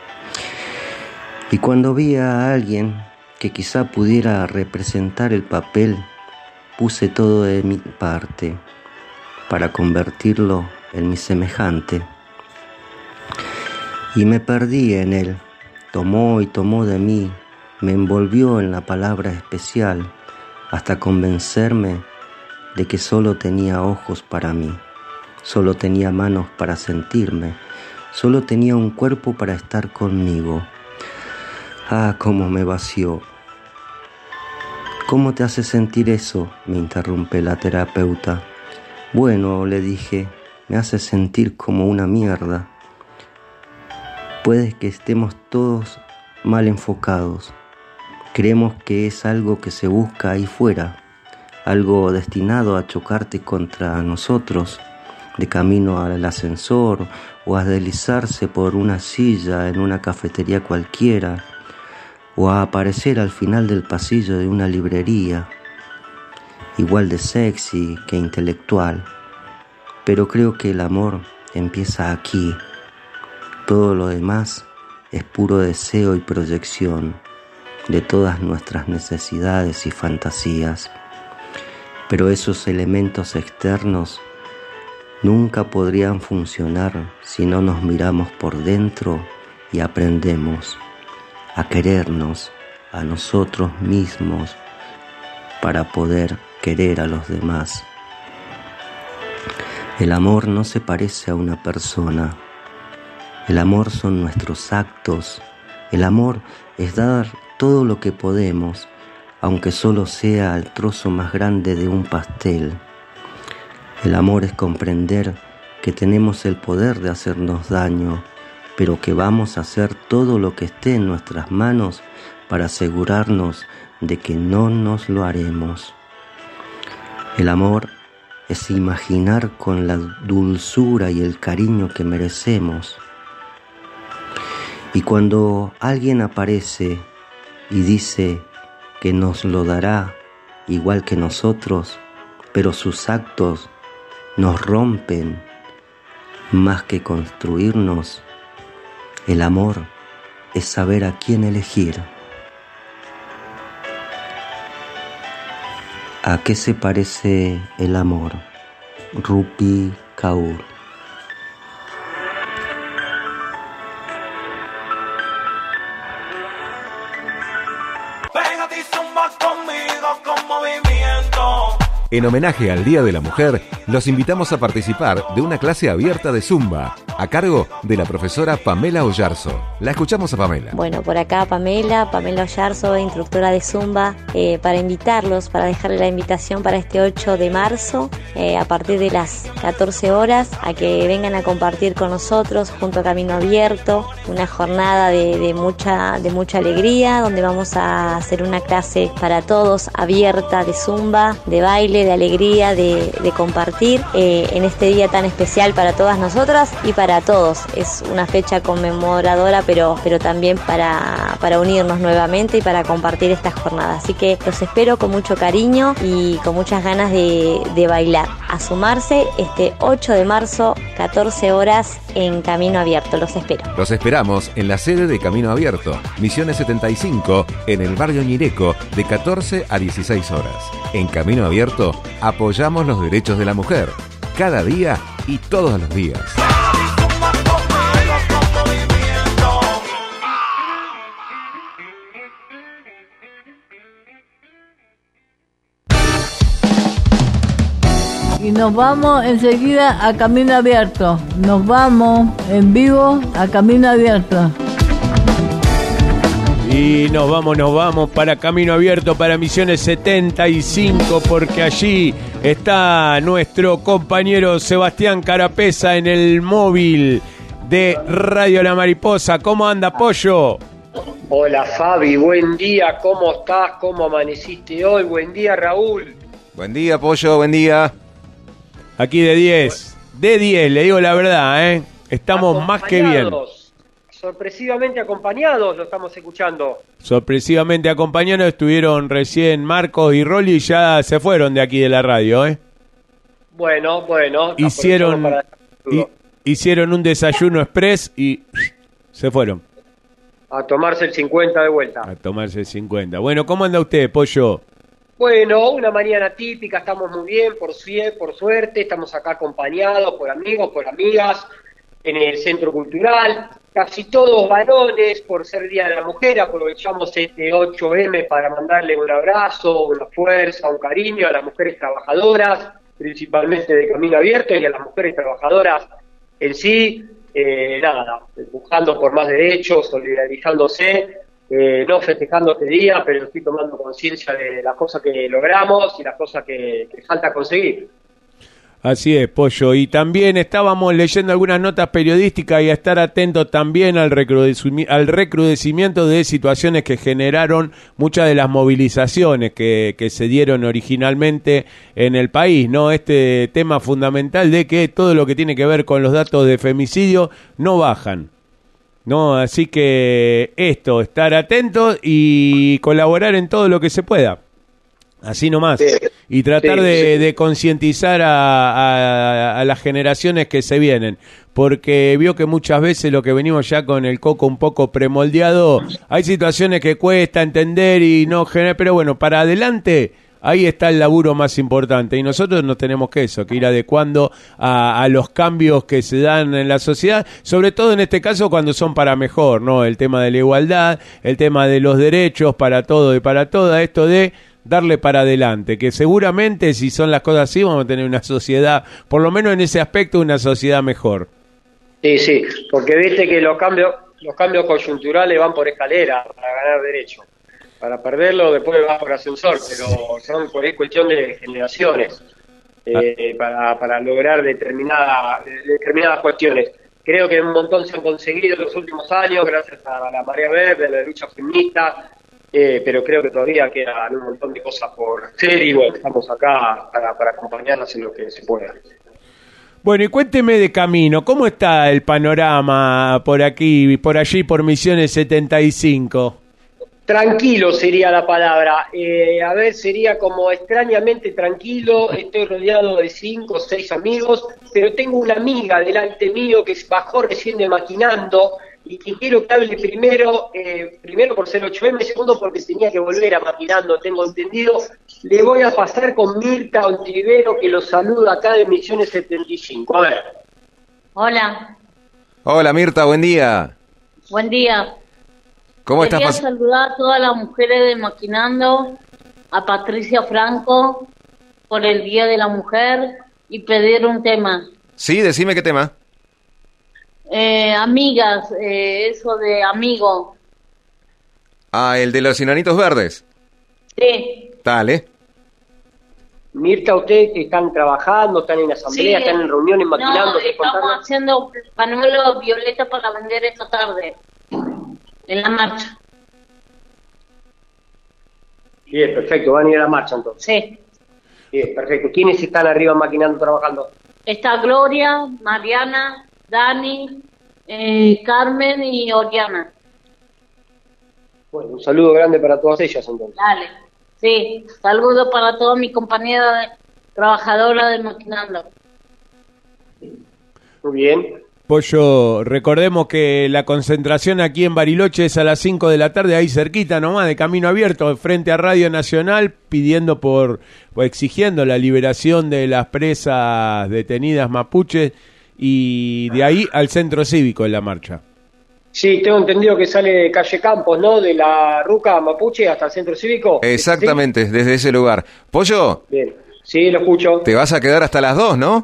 Speaker 20: Y cuando vi a alguien que quizá pudiera representar el papel, puse todo de mi parte para convertirlo en mi semejante. Y me perdí en él, tomó y tomó de mí, me envolvió en la palabra especial, hasta convencerme de que solo tenía ojos para mí, solo tenía manos para sentirme, solo tenía un cuerpo para estar conmigo. Ah, cómo me vació. ¿Cómo te hace sentir eso?, me interrumpe la terapeuta. Bueno, le dije, me hace sentir como una mierda. Puede que estemos todos mal enfocados. Creemos que es algo que se busca ahí fuera, algo destinado a chocarte contra nosotros, de camino al ascensor o a deslizarse por una silla en una cafetería cualquiera, o a aparecer al final del pasillo de una librería, igual de sexy que intelectual. Pero creo que el amor empieza aquí. Todo lo demás es puro deseo y proyección de todas nuestras necesidades y fantasías. Pero esos elementos externos nunca podrían funcionar si no nos miramos por dentro y aprendemos a querernos a nosotros mismos para poder querer a los demás. El amor no se parece a una persona. El amor son nuestros actos. El amor es dar todo lo que podemos, aunque solo sea el trozo más grande de un pastel. El amor es comprender que tenemos el poder de hacernos daño, pero que vamos a hacer todo lo que esté en nuestras manos para asegurarnos de que no nos lo haremos. El amor es imaginar con la dulzura y el cariño que merecemos. Y cuando alguien aparece y dice que nos lo dará igual que nosotros, pero sus actos nos rompen más que construirnos, el amor es saber a quién elegir. ¿A qué se parece el amor? Rupi Kaur.
Speaker 12: Pégate y zumba conmigo con movimiento.
Speaker 3: En homenaje al Día de la Mujer, los invitamos a participar de una clase abierta de Zumba, a cargo de la profesora Pamela Ollarzo. La escuchamos a Pamela.
Speaker 16: Bueno, por acá Pamela Ollarzo, instructora de Zumba, para invitarlos, para dejarle la invitación para este 8 de marzo, a partir de las 14 horas, a que vengan a compartir con nosotros, junto a Camino Abierto, una jornada de mucha alegría, donde vamos a hacer una clase para todos, abierta, de Zumba, de baile, de alegría, de compartir en este día tan especial para todas nosotras y para todos. Es una fecha conmemoradora, pero también para unirnos nuevamente y para compartir esta jornada. Así que los espero con mucho cariño y con muchas ganas de bailar. A sumarse este 8 de marzo, 14 horas en Camino Abierto. Los espero.
Speaker 3: Los esperamos en la sede de Camino Abierto, Misiones 75, en el barrio Ñireco, de 14 a 16 horas. En Camino Abierto, apoyamos los derechos de la mujer, cada día y todos los días.
Speaker 21: Y nos vamos enseguida a Camino Abierto. Nos vamos en vivo a Camino Abierto.
Speaker 2: Y nos vamos para Camino Abierto, para Misiones 75, porque allí está nuestro compañero Sebastián Carapesa en el móvil de Radio La Mariposa. ¿Cómo anda, Pollo?
Speaker 22: Hola, Fabi, buen día, ¿cómo estás? ¿Cómo amaneciste hoy? Buen día, Raúl.
Speaker 3: Buen día, Pollo, buen día.
Speaker 2: Aquí de 10, le digo la verdad, estamos más que bien.
Speaker 22: Sorpresivamente acompañados, lo estamos escuchando.
Speaker 2: Sorpresivamente acompañados, estuvieron recién Marcos y Rolly, ya se fueron de aquí de la radio,
Speaker 22: Bueno.
Speaker 2: Hicieron un desayuno express y se fueron.
Speaker 22: A tomarse el 50 de vuelta.
Speaker 2: A tomarse el 50. Bueno, ¿cómo anda usted, Pollo?
Speaker 22: Bueno, una mañana típica, estamos muy bien, por suerte, estamos acá acompañados por amigos, por amigas, en el Centro Cultural, casi todos varones, por ser Día de la Mujer. Aprovechamos este 8M para mandarle un abrazo, una fuerza, un cariño a las mujeres trabajadoras, principalmente de Camino Abierto, y a las mujeres trabajadoras en sí, empujando por más derechos, solidarizándose no festejando este día, pero estoy tomando conciencia de las cosas que logramos y las cosas que falta conseguir.
Speaker 2: Así es, Pollo. Y también estábamos leyendo algunas notas periodísticas y a estar atentos también al recrudecimiento de situaciones que generaron muchas de las movilizaciones que se dieron originalmente en el país, ¿no? Este tema fundamental de que todo lo que tiene que ver con los datos de femicidio no bajan, ¿no? Así que estar atentos y colaborar en todo lo que se pueda. Así nomás. Y tratar de concientizar a las generaciones que se vienen. Porque vio que muchas veces lo que venimos ya con el coco un poco premoldeado, hay situaciones que cuesta entender y no genera, pero bueno, para adelante, ahí está el laburo más importante. Y nosotros nos tenemos que ir adecuando a los cambios que se dan en la sociedad, sobre todo en este caso cuando son para mejor, ¿no? El tema de la igualdad, el tema de los derechos para todo y para toda, esto de darle para adelante, que seguramente si son las cosas así vamos a tener una sociedad, por lo menos en ese aspecto, una sociedad mejor.
Speaker 22: Sí, porque viste que los cambios coyunturales van por escalera para ganar derecho. Para perderlo después va por ascensor, pero es cuestión de generaciones para lograr determinadas cuestiones. Creo que un montón se han conseguido en los últimos años gracias a la marea verde, a la lucha feminista. Pero creo que todavía quedan un montón de cosas por hacer y bueno, estamos acá para acompañarlas en lo que se pueda.
Speaker 2: Bueno, y cuénteme de camino, ¿cómo está el panorama por aquí, por allí, por Misiones 75?
Speaker 22: Tranquilo sería la palabra, sería como extrañamente tranquilo, estoy rodeado de 5 o 6 amigos, pero tengo una amiga delante mío que bajó recién de Maquinando, y que quiero que hable primero por ser 8M, segundo porque tenía que volver a Maquinando, tengo entendido. Le voy a pasar con Mirta Ontivero, que los saluda acá de Misiones 75. A ver.
Speaker 16: Hola.
Speaker 3: Hola Mirta, buen día.
Speaker 16: Buen día.
Speaker 3: ¿Cómo estás?
Speaker 16: Quería saludar a todas las mujeres de Maquinando, a Patricia Franco, por el Día de la Mujer, y pedir un tema.
Speaker 3: Sí, decime qué tema.
Speaker 16: Amigas, eso de amigo.
Speaker 3: Ah, el de los enanitos verdes.
Speaker 16: Sí.
Speaker 3: Dale.
Speaker 22: Mirta, ¿ustedes están trabajando, están en asamblea, están en reuniones maquinando?
Speaker 16: No, estamos haciendo panuelos violeta para vender esta tarde, en la marcha.
Speaker 22: Bien, perfecto, van a ir a la marcha entonces.
Speaker 16: Sí.
Speaker 22: Bien, perfecto. ¿Quiénes están arriba maquinando, trabajando?
Speaker 16: Está Gloria, Mariana, Dani, Carmen y Oriana.
Speaker 22: Bueno, un saludo grande para todas ellas entonces.
Speaker 16: Dale, sí, saludo para toda mi compañera trabajadora de Maquinando.
Speaker 22: Muy bien.
Speaker 2: Pollo, recordemos que la concentración aquí en Bariloche es a las 5 de la tarde, ahí cerquita nomás, de Camino Abierto, frente a Radio Nacional, pidiendo exigiendo la liberación de las presas detenidas mapuches, y de ahí al centro cívico en la marcha.
Speaker 22: Sí, tengo entendido que sale de Calle Campos, ¿no? De la Ruca Mapuche hasta el centro cívico.
Speaker 3: Exactamente, ¿sí? Desde ese lugar. Pollo.
Speaker 22: Bien, sí, lo escucho.
Speaker 3: Te vas a quedar hasta las 2, ¿no?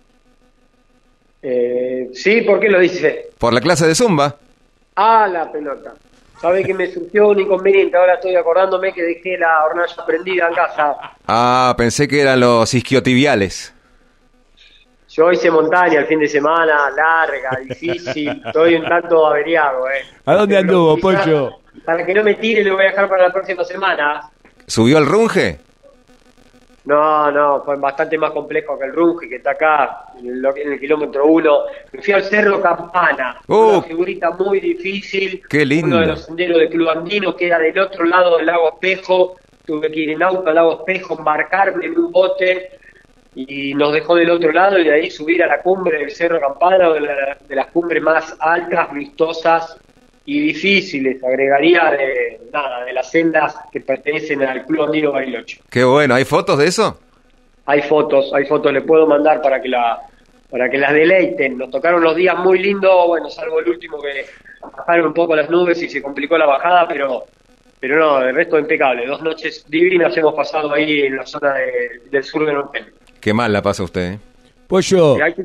Speaker 22: Sí, ¿por qué lo dice?
Speaker 3: Por la clase de Zumba.
Speaker 22: Ah, la pelota. ¿Sabe que me surgió un inconveniente? Ahora estoy acordándome que dejé la hornalla prendida en casa.
Speaker 3: Ah, pensé que eran los isquiotibiales.
Speaker 22: Yo hice montaña el fin de semana, larga, difícil, estoy un tanto averiado,
Speaker 2: ¿A dónde anduvo, Pollo?
Speaker 22: Para que no me tire, lo voy a dejar para la próxima semana.
Speaker 3: ¿Subió el Runge?
Speaker 22: No, fue bastante más complejo que el Runge, que está acá, en el kilómetro 1. Me fui al Cerro Campana, una figurita muy difícil.
Speaker 3: Qué lindo.
Speaker 22: Uno de los senderos de Club Andino, queda del otro lado del lago Espejo. Tuve que ir en auto al lago Espejo, embarcarme en un bote, y nos dejó del otro lado, y de ahí subir a la cumbre del Cerro Campana, de las cumbres más altas, vistosas y difíciles, agregaría de las sendas que pertenecen al Club Andino Bariloche.
Speaker 3: Qué bueno, ¿hay fotos de eso?
Speaker 22: Hay fotos, le puedo mandar para que las deleiten. Nos tocaron los días muy lindos, bueno, salvo el último que bajaron un poco las nubes y se complicó la bajada, pero no, el resto impecable. 2 noches divinas hemos pasado ahí en la zona del sur de Norte.
Speaker 3: Qué mal la pasa usted, ¿eh?
Speaker 2: Pollo,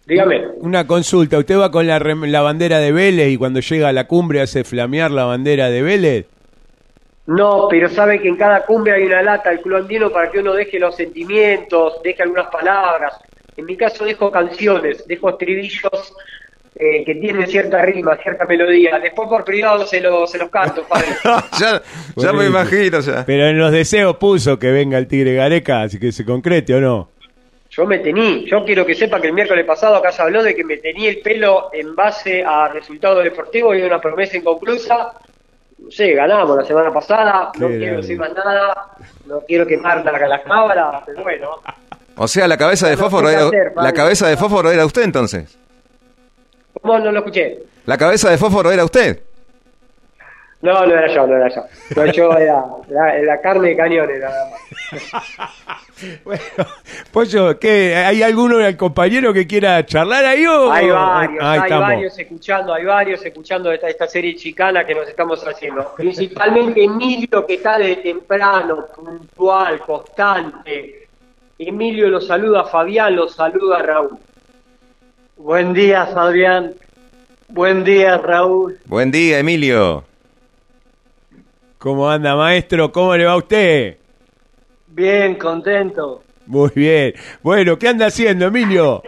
Speaker 22: Dígame.
Speaker 2: Una consulta, ¿usted va con la bandera de Vélez y cuando llega a la cumbre hace flamear la bandera de Vélez?
Speaker 22: No, pero sabe que en cada cumbre hay una lata del Club Andino para que uno deje los sentimientos, deje algunas palabras. En mi caso dejo canciones, dejo estribillos que tienen cierta rima, cierta melodía. Después por privado se los canto, padre.
Speaker 3: ya me imagino. Ya.
Speaker 2: Pero en los deseos puso que venga el Tigre Gareca, así que se concrete o no.
Speaker 22: Yo me tení, yo quiero que sepa que el miércoles pasado acá se habló de que me tení el pelo en base a resultados deportivos y una promesa inconclusa. No sé, ganamos la semana pasada, no quiero decir más nada, no quiero quemar la cámara, pero bueno.
Speaker 3: O sea, la cabeza de fósforo era usted entonces.
Speaker 22: ¿Cómo? No lo escuché.
Speaker 3: ¿La cabeza de fósforo era usted?
Speaker 22: No era yo. No, yo era la carne de cañones, nada más.
Speaker 2: Bueno, Pollo, ¿qué? ¿Hay alguno del compañero que quiera charlar ahí o...?
Speaker 22: Hay varios escuchando esta serie chicana que nos estamos haciendo. Principalmente Emilio, que está de temprano, puntual, constante. Emilio lo saluda a Fabián, lo saluda a Raúl.
Speaker 1: Buen día, Fabián. Buen día, Raúl.
Speaker 3: Buen día, Emilio.
Speaker 2: ¿Cómo anda, maestro? ¿Cómo le va a usted?
Speaker 1: Bien, contento.
Speaker 2: Muy bien. Bueno, ¿qué anda haciendo, Emilio?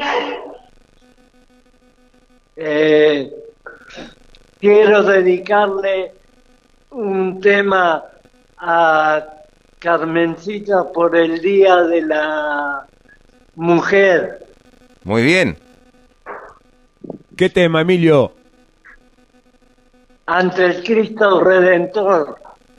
Speaker 1: Quiero dedicarle un tema a Carmencita por el Día de la Mujer.
Speaker 3: Muy bien.
Speaker 2: ¿Qué tema, Emilio?
Speaker 1: Ante el Cristo Redentor.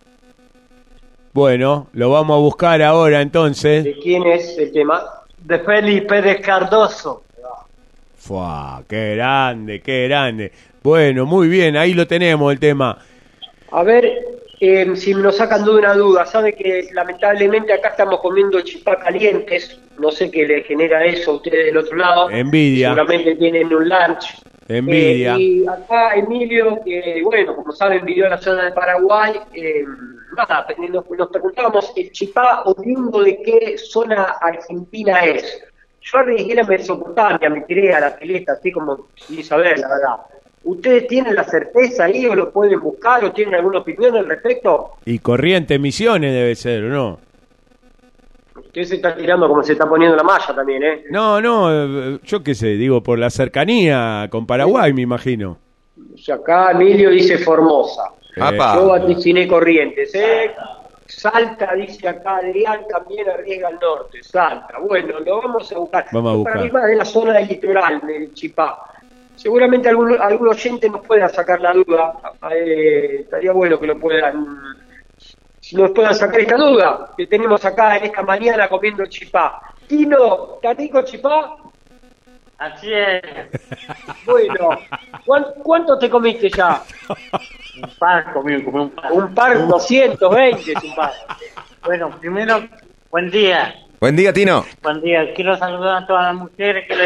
Speaker 2: Bueno, lo vamos a buscar ahora entonces.
Speaker 22: ¿De quién es el tema?
Speaker 1: De Félix Pérez Cardoso.
Speaker 2: ¡Fua! ¡Qué grande! Bueno, muy bien, ahí lo tenemos el tema.
Speaker 22: A ver, si nos sacan de una duda, sabe que lamentablemente acá estamos comiendo chipá calientes, no sé qué le genera eso a ustedes del otro lado.
Speaker 2: Envidia.
Speaker 22: Seguramente tienen un lunch.
Speaker 2: Envidia.
Speaker 22: Y acá Emilio, bueno, como saben, vivió en la zona de Paraguay, nos preguntábamos, ¿el chipá oriundo de qué zona argentina es? Yo arriesgué la Mesopotamia, me tiré a la pileta, así como sin saber, la verdad. ¿Ustedes tienen la certeza ahí o lo pueden buscar o tienen alguna opinión al respecto?
Speaker 2: Y Corrientes Misiones debe ser, ¿o no?
Speaker 22: Usted se está tirando como se está poniendo la malla también, ¿eh?
Speaker 2: No, yo qué sé, digo, por la cercanía con Paraguay, me imagino.
Speaker 22: O sea, acá Emilio dice Formosa. Yo vaticiné Corrientes, Salta, dice acá Adrián, también arriesga al norte. Salta, bueno, lo vamos a buscar. Para mí más de la zona del litoral, del Chipá. Seguramente algún oyente nos pueda sacar la duda. Estaría bueno que nos puedan sacar esta duda que tenemos acá en esta mañana comiendo chipá. Tino, ¿está rico chipá?
Speaker 1: Así es.
Speaker 22: Bueno, ¿cuánto te comiste ya?
Speaker 1: Un par, comí un par.
Speaker 22: Un par, 220 es un par.
Speaker 1: Bueno, primero, buen día.
Speaker 3: Buen día, Tino.
Speaker 1: Buen día. Quiero saludar a todas las mujeres que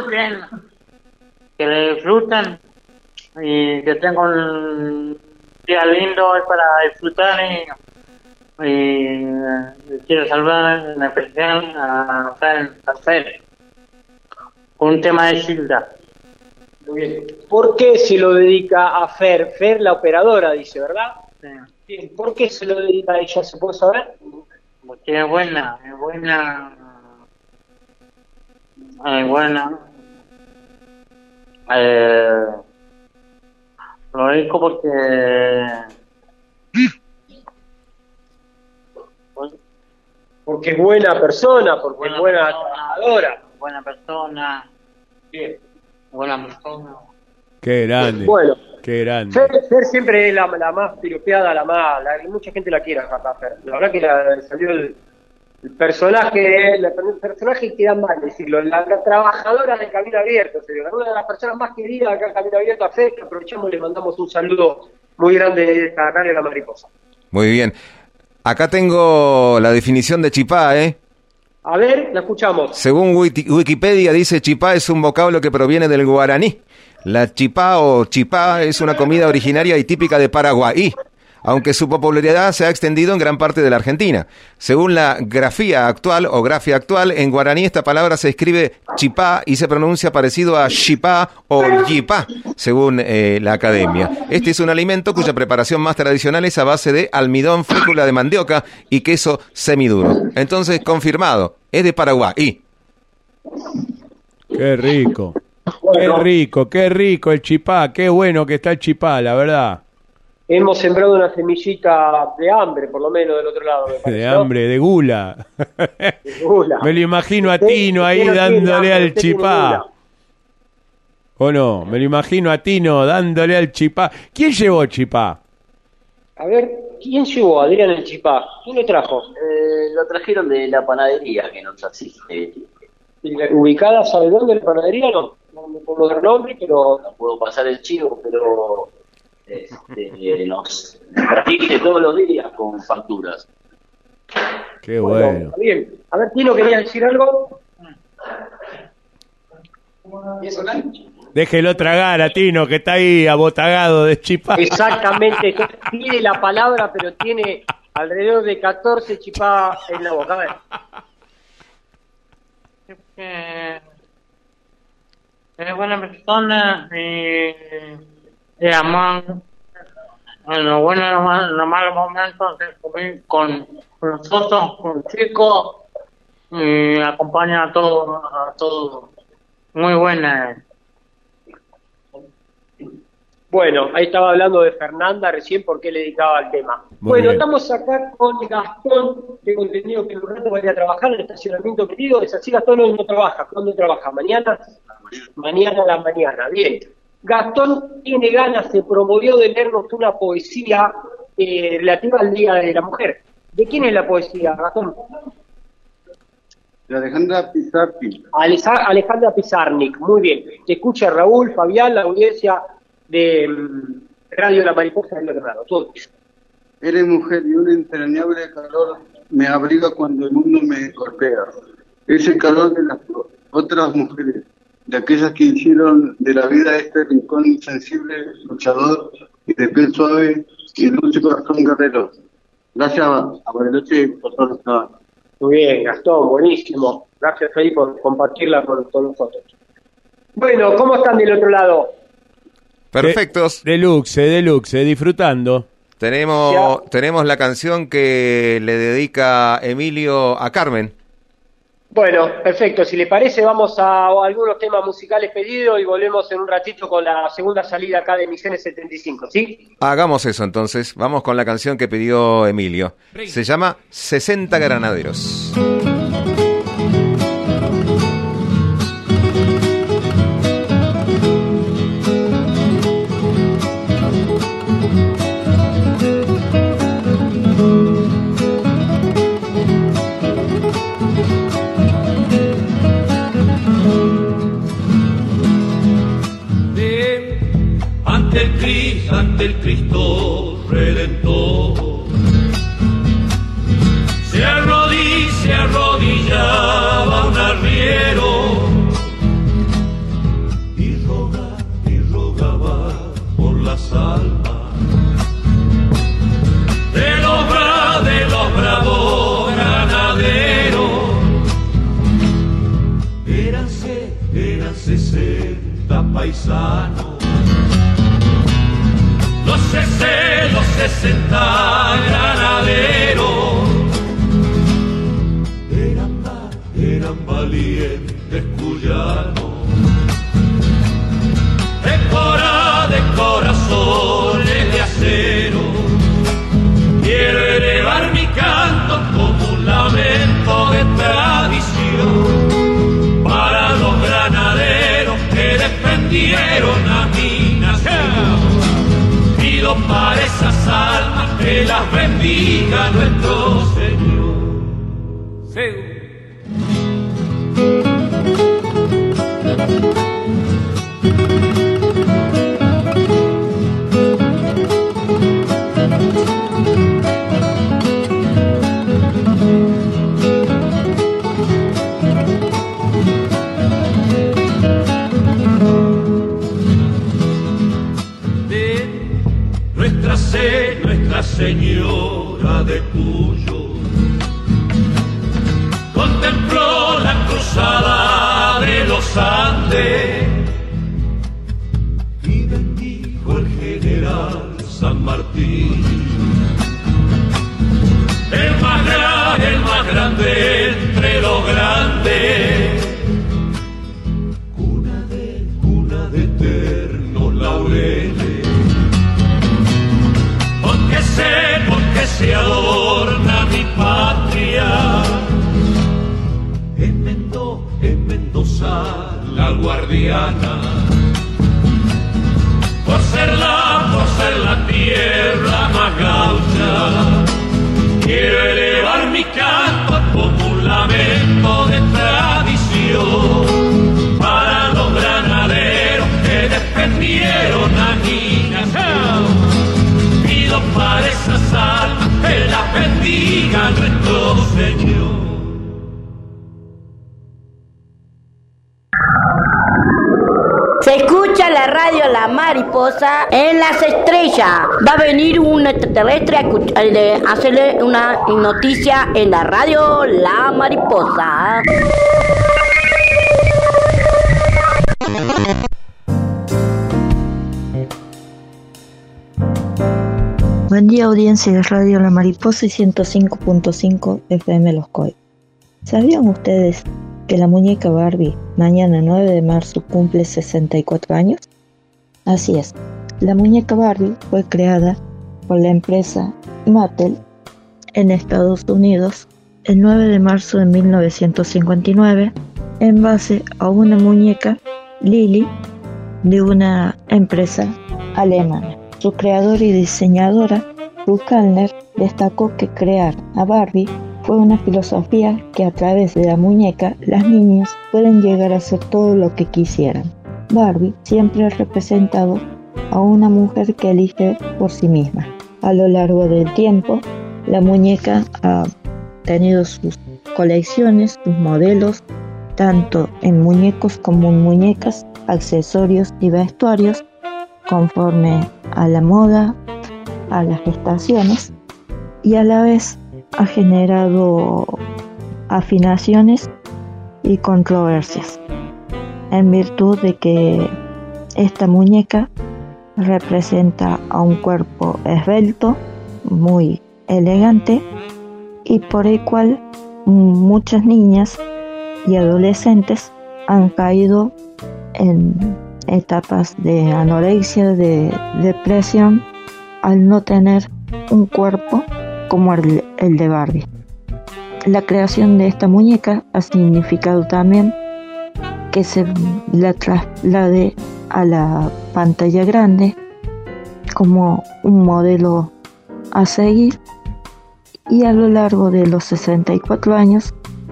Speaker 1: le disfrutan y que tengan un día lindo para disfrutar y quiero saludar en especial a Fer, un tema de Gilda.
Speaker 22: Muy bien. ¿Por qué se lo dedica a Fer? Fer, la operadora, dice, ¿verdad?
Speaker 1: Sí.
Speaker 22: ¿Por qué se lo dedica a ella? ¿Se puede saber?
Speaker 1: Porque es buena. Lo digo
Speaker 22: porque es buena persona, porque es buena trabajadora.
Speaker 1: Buena persona.
Speaker 22: Bien.
Speaker 1: Buena persona.
Speaker 2: Qué grande.
Speaker 22: Bueno.
Speaker 2: Qué grande.
Speaker 22: Fer siempre es la más piropeada, mucha gente la quiere acá, Fer. La verdad que salió el personaje queda mal decirlo, la trabajadora de Camino Abierto, una de las personas más queridas acá en Camino Abierto a Fer, que aprovechamos y le mandamos un saludo muy grande de esta radio La Mariposa.
Speaker 3: Muy bien. Acá tengo la definición de chipá,
Speaker 22: A ver, la escuchamos.
Speaker 3: Según Wikipedia dice chipá es un vocablo que proviene del guaraní. La chipá o chipá es una comida originaria y típica de Paraguay. aunque su popularidad se ha extendido en gran parte de la Argentina. Según la grafía actual, en guaraní esta palabra se escribe chipá y se pronuncia parecido a chipá o yipá, según la academia. Este es un alimento cuya preparación más tradicional es a base de almidón, fécula de mandioca y queso semiduro. Entonces, confirmado, es de Paraguay.
Speaker 2: Qué rico. Qué rico el chipá, qué bueno que está el chipá, la verdad.
Speaker 22: Hemos sembrado una semillita de hambre, por lo menos del otro lado. Me parece,
Speaker 2: de hambre, de gula.
Speaker 22: De gula.
Speaker 2: Me lo imagino a Tino ahí dándole al chipá. ¿O no? Me lo imagino a Tino dándole al chipá. ¿Quién llevó chipá?
Speaker 22: A ver, ¿quién llevó a Adrián el chipá? ¿Quién lo trajo?
Speaker 5: Lo trajeron de la panadería que nos asiste.
Speaker 22: ¿Ubicada, sabe dónde, la panadería? No me puedo dar nombre, pero...
Speaker 5: No puedo pasar el chivo, pero... nos transmite todos los días con facturas.
Speaker 2: Qué bueno.
Speaker 22: Está bien. A ver, Tino, ¿querías decir algo?
Speaker 2: Déjelo tragar a Tino, que está ahí abotagado de chipá.
Speaker 22: Exactamente. Pide la palabra, pero tiene alrededor de 14 chipá en la boca. A ver.
Speaker 1: Es buena persona y amor en los buenos y en los malos momentos con nosotros, con chicos, y acompaña a todos. Muy buena.
Speaker 22: Bueno, ahí estaba hablando de Fernanda recién porque le dedicaba al tema.
Speaker 2: Muy bien.
Speaker 22: Estamos acá con Gastón. Tengo entendido que en un rato va a ir a trabajar en el estacionamiento querido. Es así, Gastón hoy no trabaja. ¿Cuándo trabaja? ¿Mañana? Mañana a la mañana. Bien. Gastón tiene ganas, se promovió de leernos una poesía relativa al Día de la Mujer. ¿De quién es la poesía, Gastón?
Speaker 17: De Alejandra Pizarnik.
Speaker 22: Alejandra Pizarnik, muy bien. Te escucha Raúl, Fabián, la audiencia de Radio La Mariposa del otro lado. Todo.
Speaker 17: Eres mujer y un entrañable calor me abriga cuando el mundo me golpea. Es el calor de las otras mujeres, de aquellas que hicieron de la vida este rincón sensible, luchador y de piel suave y dulce corazón guerrero. Gracias a Bariloche por todo lo que trabajo.
Speaker 22: Muy bien, Gastón, buenísimo. Gracias, Felipe, por compartirla con todos nosotros. Bueno, ¿cómo están del otro lado?
Speaker 3: Perfectos.
Speaker 2: Deluxe, disfrutando.
Speaker 3: Tenemos la canción que le dedica Emilio a Carmen.
Speaker 22: Bueno, perfecto. Si le parece, vamos a algunos temas musicales pedidos y volvemos en un ratito con la segunda salida acá de Misiones 75, ¿sí?
Speaker 3: Hagamos eso entonces. Vamos con la canción que pidió Emilio. Se llama 60 Granaderos.
Speaker 6: Ante el Cristo Redentor se arrodillaba un arriero y rogaba por las almas de los bravos granaderos. Eran 60 paisanos, los 60 granaderos eran valientes cuyanos, de corazones de acero. Quiero elevar mi canto como un lamento de tradición para los granaderos que defendieron a mi nación. Pido para esas almas que las bendiga nuestro Señor. Nuestra Señora de Cuyo contempló la cruzada de los Andes y bendijo el general San Martín, el más grande entre los grandes, cuna de eternos laureles. Porque se adorna mi patria en Mendoza la guardiana, por ser la tierra más gaucha. Quiero elevar mi canto como un lamento de tradición para los granaderos que defendieron a Niñas. Para esas almas que las bendiga nuestro Señor.
Speaker 7: Se escucha la radio La Mariposa en las estrellas. Va a venir un extraterrestre a hacerle una noticia en la radio La Mariposa.
Speaker 8: Buen día, audiencia de Radio La Mariposa y 105.5 FM Los Coy. ¿Sabían ustedes que la muñeca Barbie mañana 9 de marzo cumple 64 años? Así es, la muñeca Barbie fue creada por la empresa Mattel en Estados Unidos el 9 de marzo de 1959 en base a una muñeca Lily de una empresa alemana. Su creadora y diseñadora, Ruth Kallner, destacó que crear a Barbie fue una filosofía que a través de la muñeca las niñas pueden llegar a hacer todo lo que quisieran. Barbie siempre ha representado a una mujer que elige por sí misma. A lo largo del tiempo, la muñeca ha tenido sus colecciones, sus modelos, tanto en muñecos como en muñecas, accesorios y vestuarios, conforme a la moda, a las estaciones, y a la vez ha generado afinaciones y controversias, en virtud de que esta muñeca representa a un cuerpo esbelto, muy elegante, y por el cual muchas niñas y adolescentes han caído en etapas de anorexia, de depresión, al no tener un cuerpo como el de Barbie. La creación de esta muñeca ha significado también que se la traslade a la pantalla grande como un modelo a seguir, y a lo largo de los 64 años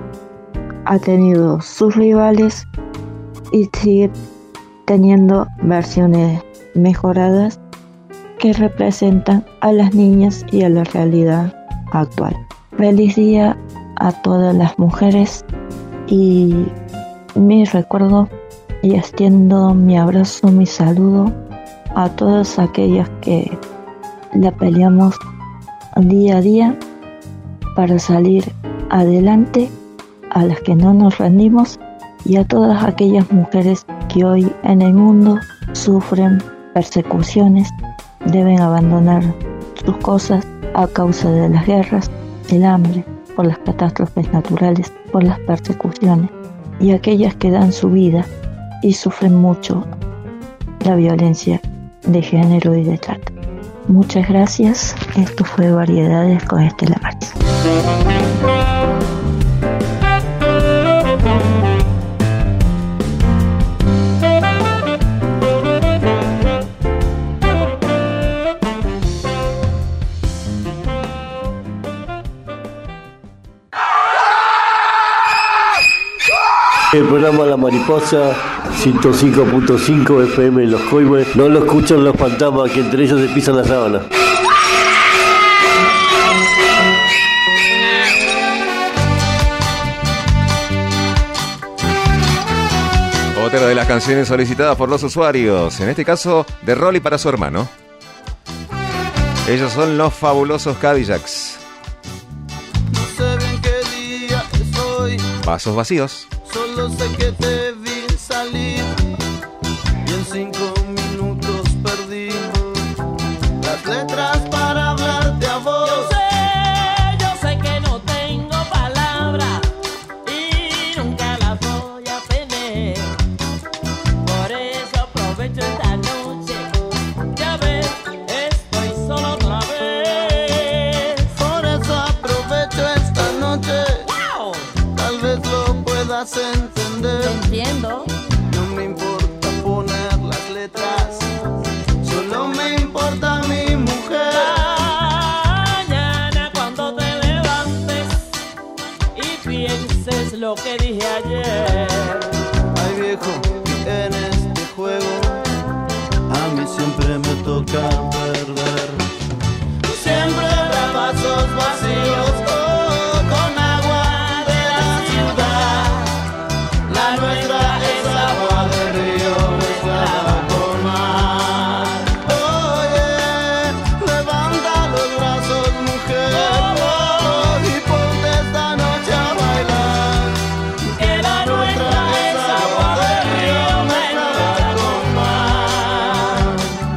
Speaker 8: ha tenido sus rivales y sigue teniendo versiones mejoradas que representan a las niñas y a la realidad actual. Feliz día a todas las mujeres, y mi recuerdo y extiendo mi abrazo, mi saludo a todas aquellas que la peleamos día a día para salir adelante, a las que no nos rendimos, y a todas aquellas mujeres que hoy en el mundo sufren persecuciones, deben abandonar sus cosas a causa de las guerras, el hambre, por las catástrofes naturales, por las persecuciones, y aquellas que dan su vida y sufren mucho la violencia de género y de trata. Muchas gracias. Esto fue Variedades con Estela Maris.
Speaker 23: El programa La Mariposa 105.5 FM Los Coihues, no lo escuchan los fantasmas que entre ellos se pisan la sábana.
Speaker 3: Otra de las canciones solicitadas por los usuarios, en este caso de Rolly para su hermano. Ellos son los fabulosos Cadillacs.
Speaker 12: No sé bien qué día es hoy,
Speaker 3: Vasos vacíos.
Speaker 12: solo sé que te vi salir y en 5 minutos perdí las letras para hablarte a vos.
Speaker 6: Yo sé que no tengo palabras y nunca las voy a tener. Por eso aprovecho esta noche. Ya ves, estoy solo otra vez.
Speaker 12: Por eso aprovecho esta noche.
Speaker 6: ¡Wow!
Speaker 12: Tal vez lo puedas entender.
Speaker 6: Entiendo.
Speaker 12: No me importa poner las letras, solo me importa mi mujer.
Speaker 6: Mañana cuando te levantes y pienses lo que dije ayer.
Speaker 12: Ay viejo, en este juego a mí siempre me toca perder. Siempre habrá vasos vacíos con agua de la ciudad. La nuestra es agua de río mezclada con mar. Oye, levanta los brazos, mujer, y ponte esta noche a bailar.
Speaker 6: Que la nuestra es agua de río mezclada con mar.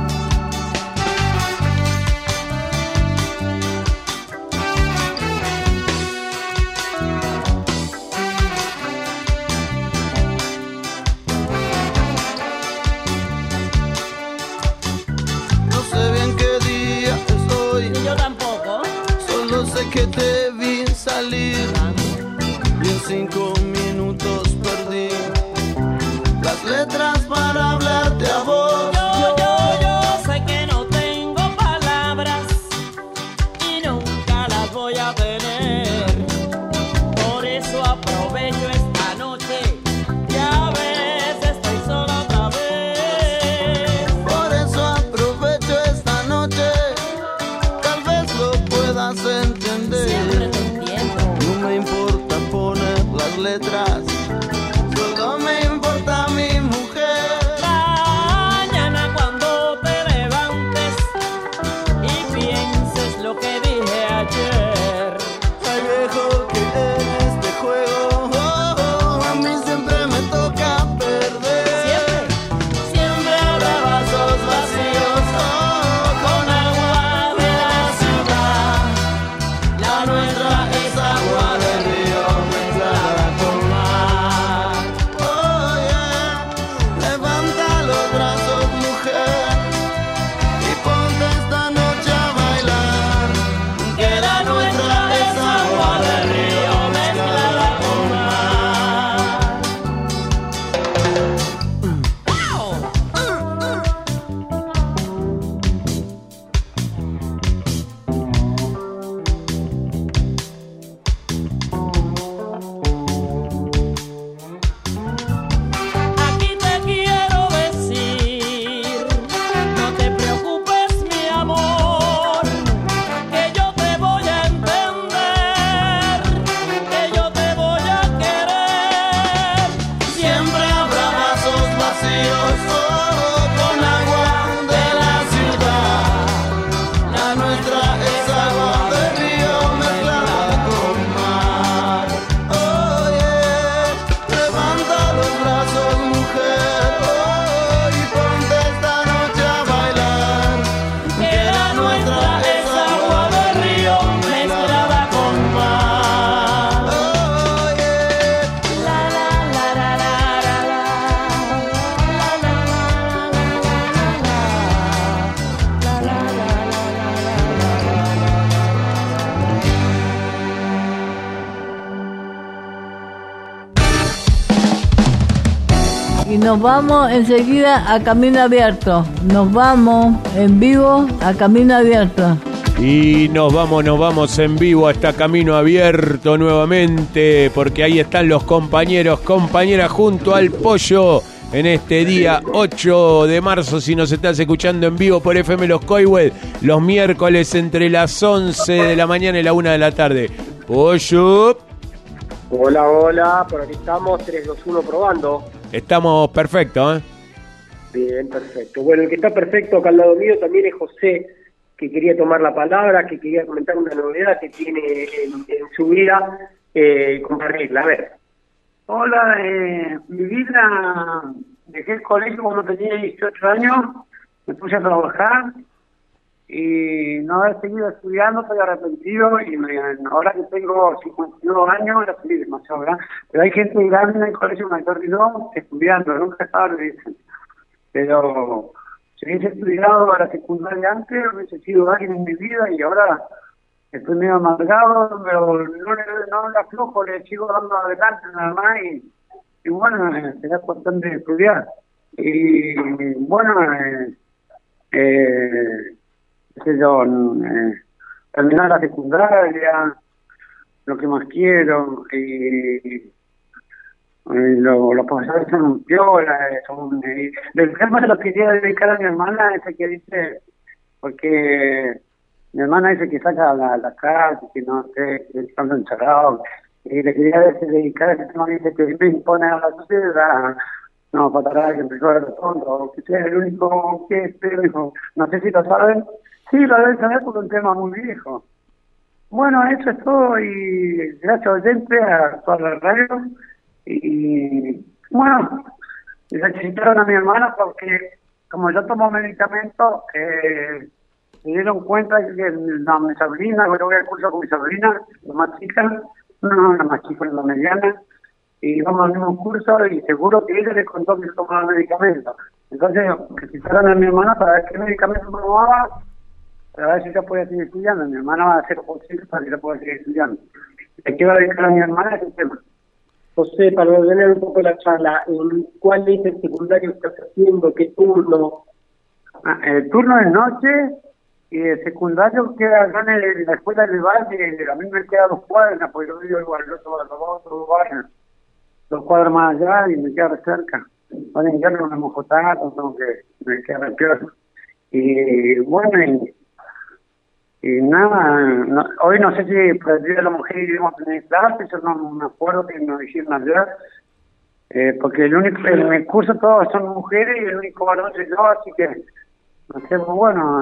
Speaker 12: No sé bien qué día es hoy,
Speaker 6: Yo tampoco.
Speaker 12: solo sé que te vi salir y en 5 minutos perdí las letras para hablarte a vos.
Speaker 6: Yo sé que no tengo palabras y nunca las voy a tener. Por eso aprovecho esta noche. Ya ves, estoy sola otra vez.
Speaker 12: Por eso aprovecho esta noche, tal vez lo puedas entender.
Speaker 6: Siempre te entiendo.
Speaker 12: No me importa poner las letras, solo me importa mi mujer.
Speaker 6: Mañana cuando te levantes y pienses lo que dije ayer.
Speaker 12: Ay viejo, que en este juego a mí siempre me toca perder. Siempre habrá vasos vacíos con agua de la ciudad. La nuestra es agua de río mezclada con mar. Oye, levanta los brazos, mujer, y ponte esta noche a bailar. Que la nuestra es agua de río mezclada con mar.
Speaker 6: Aquí te quiero decir, no te preocupes mi amor, que yo te voy a entender, que yo te voy a querer.
Speaker 12: Siempre habrá vasos vacíos con agua de la ciudad. La nuestra es agua de río mezclada con mar. Oye, levanta los brazos, mujer, y ponte esta noche a bailar. Que la nuestra es agua de río mezclada con mar. Oye, la la la la la la la la la la la
Speaker 21: Y nos vamos enseguida a Camino Abierto. Nos vamos en vivo a Camino Abierto.
Speaker 2: Y nos vamos en vivo hasta Camino Abierto nuevamente, porque ahí están los compañeros, compañeras junto al Pollo en este día 8 de marzo. Si nos estás escuchando en vivo por FM Los Coihues, los miércoles entre las 11 de la mañana y la 1 de la tarde. Pollo.
Speaker 22: Hola, hola, por aquí estamos, 3, 2, 1 probando.
Speaker 2: Estamos perfectos, ¿eh?
Speaker 22: Bien, perfecto. Bueno, el que está perfecto acá al lado mío también es José, que quería tomar la palabra, que quería comentar una novedad que tiene en su vida, compartirla. A ver.
Speaker 1: Hola, mi vida, dejé el colegio cuando tenía 18 años, me puse a trabajar y no he seguido estudiando, estoy arrepentido y ahora que tengo 52 años, ahora estoy demasiado grande, pero hay gente grande en el colegio mayor que yo estudiando, nunca estaba, dicen. Pero si hubiese estudiado a la secundaria antes, hubiese sido alguien en mi vida y ahora estoy medio amargado, pero no le aflojo, le sigo dando adelante nada más y bueno, será cuestión de estudiar. Y bueno, qué sé yo, terminar la secundaria, lo que más quiero, y los profesores son piolas, del tema se lo quería dedicar a mi hermana, ese que dice, porque mi hermana dice que saca la casa, que no sé, que están encerrados, y le quería dedicar a ese tema, dice que me impone a la sociedad, no, para que empezó a ver tonto, que sea el único que dijo, no sé si lo saben, sí, lo deben saber porque es un tema muy viejo. Bueno, eso es todo, y gracias oyente a toda la radio, y bueno, necesitaron a mi hermana porque como yo tomo medicamentos, se dieron cuenta que mi sobrina, yo voy al curso con mi sobrina, la más chica, no la más chica, la mediana, y vamos al mismo curso y seguro que ella le contó que yo tomaba medicamentos. Entonces, necesitaron a mi hermana para ver qué medicamento tomaba, para ver si ella podía seguir estudiando. Mi hermana va a hacer lo posible para que ella pueda seguir estudiando. Le quiero dedicar a mi hermana ese tema.
Speaker 22: José, para ordenar un poco la charla, ¿cuál es el secundario que estás haciendo? ¿Qué turno?
Speaker 1: El turno de noche y el secundario queda acá en la escuela del valle, a mí me queda 2 cuadras, porque yo vivo igual, otro barrio, 2 cuadras más allá y me queda cerca. Ahora en invierno me mojo tanto, tengo que me queda peor. Y bueno, y nada, hoy no sé si por el Día de la Mujer íbamos a tener clases, yo no me acuerdo que nos dijeron ayer, porque en el curso todos son mujeres y el único varón soy yo, así que no sé, bueno,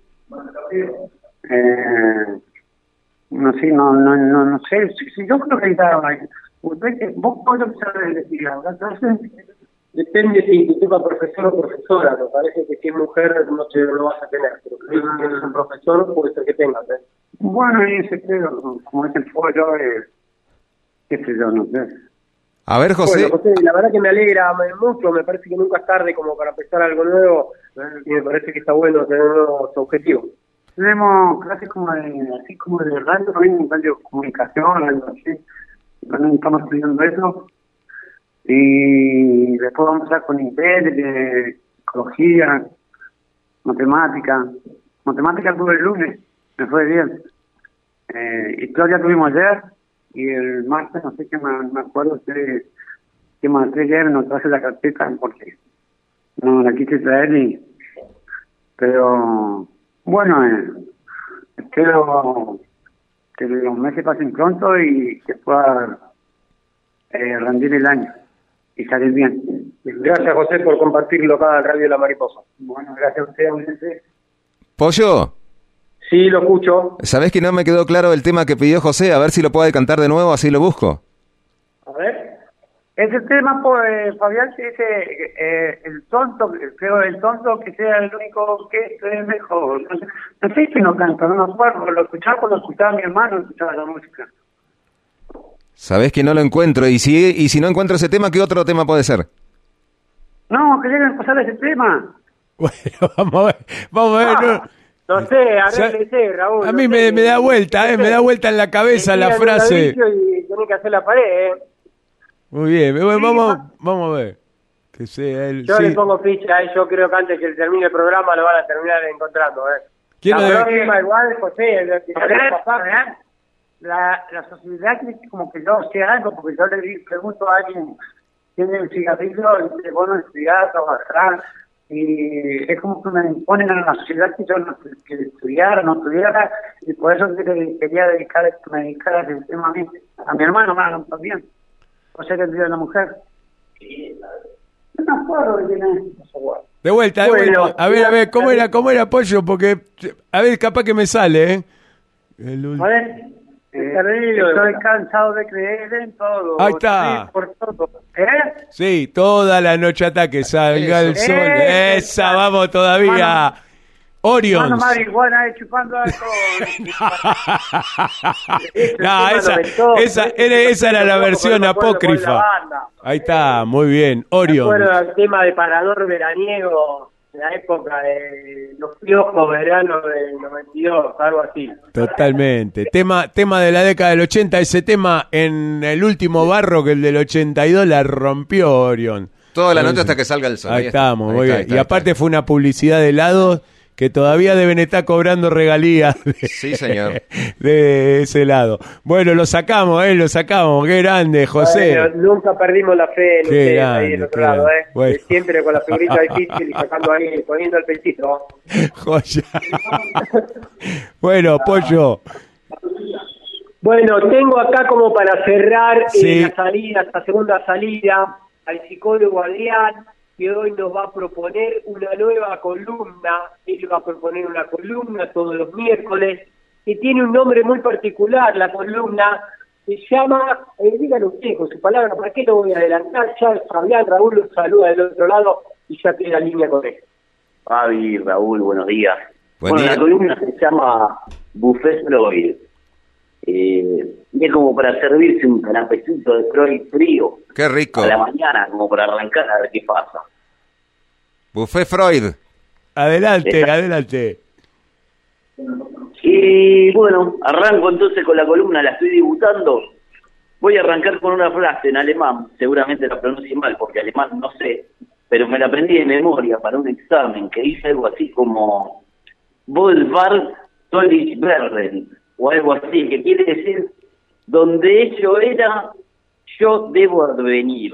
Speaker 1: no sé, no sé, si yo creo que vos podés saber decir, ¿verdad?
Speaker 22: Depende si tu tipo profesor o profesora, me parece que si es mujer no te lo vas a tener, pero si eres un profesor puede ser que tengas, ¿eh?
Speaker 1: Bueno, y ese creo, como es el pollo, qué sé yo, no sé.
Speaker 3: A ver, José.
Speaker 22: Bueno, José, la verdad que me alegra mucho, me parece que nunca es tarde como para empezar algo nuevo, y me parece que está bueno tener nuevos objetivos.
Speaker 1: Tenemos clases así como de radio, también radio comunicación, algo así, también estamos estudiando eso. Y después vamos a empezar con inglés, psicología, matemática tuve el lunes, me fue bien. Historia tuvimos ayer, y el martes no sé qué me acuerdo que me traje ayer, no traje la carpeta porque no la quise traer, pero bueno, espero que los meses pasen pronto y que pueda rendir el año y salir bien.
Speaker 22: Gracias, José, por compartirlo acá en Radio La Mariposa.
Speaker 1: Bueno, gracias a usted.
Speaker 3: Pollo.
Speaker 22: Sí, lo escucho.
Speaker 3: ¿Sabés que no me quedó claro el tema que pidió José? A ver si lo puede cantar de nuevo, así lo busco.
Speaker 1: A ver. Ese tema, pues, Fabián, se dice el tonto que sea el único que es mejor. No sé si no canta, no me acuerdo. Lo escuchaba cuando escuchaba a mi hermano, escuchaba la música.
Speaker 3: Sabés que no lo encuentro. Y si no encuentro ese tema, ¿qué otro tema puede ser?
Speaker 1: No, quería pasar ese tema.
Speaker 2: Bueno, vamos a ver.
Speaker 22: No sé, arréglese, Raúl.
Speaker 2: A mí me da vuelta, me da vuelta en la cabeza la frase.
Speaker 22: Y tiene que hacer la pared,
Speaker 2: Muy bien, vamos a ver. Que sea él.
Speaker 22: Yo le pongo ficha, yo creo que antes que termine el programa lo van a terminar encontrando, La próxima igual, José,
Speaker 1: la sociedad que como que yo sé algo, porque yo le pregunto a alguien, tiene un cigarrillo y dice, bueno, estudiar, trabajar, y es como que me imponen a la sociedad que yo no estudiara, y por eso quería dedicar el tema a mi hermano también, o sea que el Día de la Mujer. No me acuerdo de quién es.
Speaker 2: De vuelta. A ver, ¿cómo era, Pollo? Porque, a ver, capaz que me sale, ¿eh?
Speaker 1: A ver, estoy cansado de creer en todo.
Speaker 2: Ahí está.
Speaker 1: Sí, por todo.
Speaker 2: Sí, toda la noche hasta que salga el sol. Esa, vamos todavía. Orion.
Speaker 1: Mano marihuana chupando alcohol.
Speaker 2: No, esa era la versión apócrifa. Ahí está, muy bien. Orion.
Speaker 22: Me acuerdo del tema de Parador veraniego, en la época de los piojos veranos del 92, algo así.
Speaker 2: Totalmente. Tema de la década del 80, ese tema en el último barro que el del 82 la rompió Orion.
Speaker 3: Toda la noche hasta que salga el sol.
Speaker 2: Ahí estamos, muy bien. Y aparte fue una publicidad de helados que todavía deben estar cobrando regalías
Speaker 3: sí, señor.
Speaker 2: De ese lado. Bueno, lo sacamos. Qué grande, José.
Speaker 22: Bueno, nunca perdimos la fe en ustedes ahí del otro lado,
Speaker 2: Bueno.
Speaker 22: Siempre con la figurita difícil y sacando ahí, poniendo el pechito.
Speaker 2: Joya. Bueno, Pollo.
Speaker 22: Bueno, tengo acá como para cerrar
Speaker 2: Sí.
Speaker 22: esta segunda salida, al psicólogo Adrián, que hoy nos va a proponer una nueva columna. Él va a proponer una columna todos los miércoles, que tiene un nombre muy particular. La columna se llama, díganlo ustedes con su palabra, ¿para qué lo voy a adelantar? Ya Fabián, Raúl los saluda del otro lado y ya tiene la línea con él.
Speaker 5: Fabi, Raúl, buenos días.
Speaker 3: Buen día.
Speaker 5: La columna se llama Buffet Freud. Y es como para servirse un canapecito de Freud frío.
Speaker 3: Qué rico.
Speaker 5: A la mañana, como para arrancar a ver qué pasa.
Speaker 3: Buffet Freud.
Speaker 2: Adelante.
Speaker 5: Y bueno, arranco entonces con la columna, la estoy dibujando. Voy a arrancar con una frase en alemán, seguramente la pronuncie mal porque alemán no sé, pero me la aprendí de memoria para un examen que dice algo así como Wohlfahrt soll ich werden, o algo así, que quiere decir donde ello era, yo debo advenir.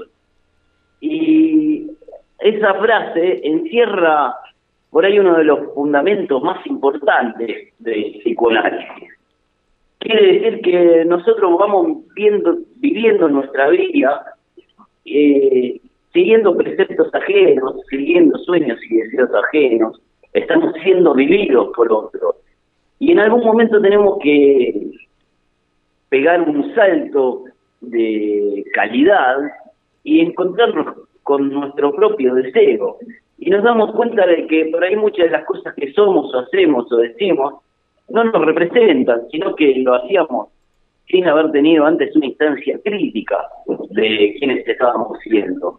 Speaker 5: Y esa frase encierra por ahí uno de los fundamentos más importantes del psicoanálisis. Quiere decir que nosotros vamos viviendo nuestra vida siguiendo preceptos ajenos, siguiendo sueños y deseos ajenos, estamos siendo vividos por otros. Y en algún momento tenemos que pegar un salto de calidad y encontrarnos con nuestro propio deseo. Y nos damos cuenta de que por ahí muchas de las cosas que somos, o hacemos o decimos no nos representan, sino que lo hacíamos sin haber tenido antes una instancia crítica de quienes estábamos siendo.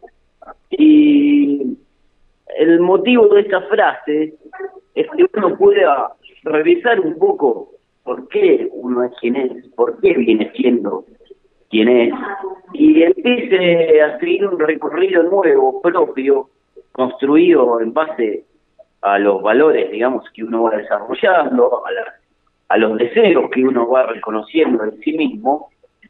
Speaker 5: Y el motivo de esta frase es que uno pueda revisar un poco por qué uno es quien es, por qué viene siendo quien es, y empiece a seguir un recorrido nuevo, propio, construido en base a los valores, digamos, que uno va desarrollando, a los deseos que uno va reconociendo en sí mismo,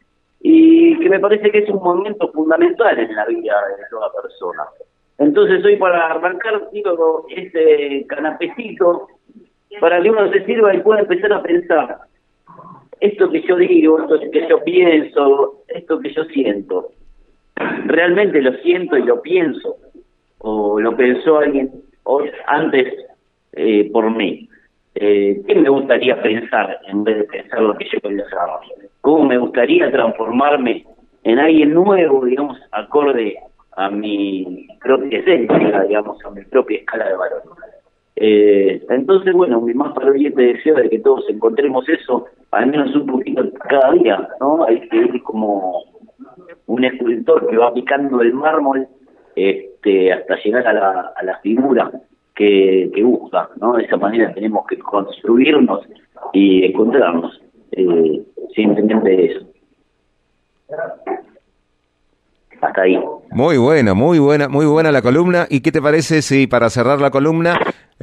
Speaker 5: y que me parece que es un momento fundamental en la vida de toda persona. Entonces hoy, para arrancar, digo, este canapecito, para que uno se sirva y pueda empezar a pensar esto que yo digo, esto que yo pienso, esto que yo siento, ¿realmente lo siento y lo pienso? ¿O lo pensó alguien antes por mí? ¿Qué me gustaría pensar en vez de pensar lo que yo pensaba? ¿Cómo me gustaría transformarme en alguien nuevo, digamos, acorde a mi propia esencia, digamos, a mi propia escala de valor? Entonces, bueno, mi más ferviente deseo de que todos encontremos eso, al menos un poquito cada día, ¿no? Hay que ir como un escultor que va picando el mármol hasta llegar a la figura que busca, ¿no? De esa manera tenemos que construirnos y encontrarnos, simplemente eso. Hasta ahí.
Speaker 3: Muy buena la columna. ¿Y qué te parece si para cerrar la columna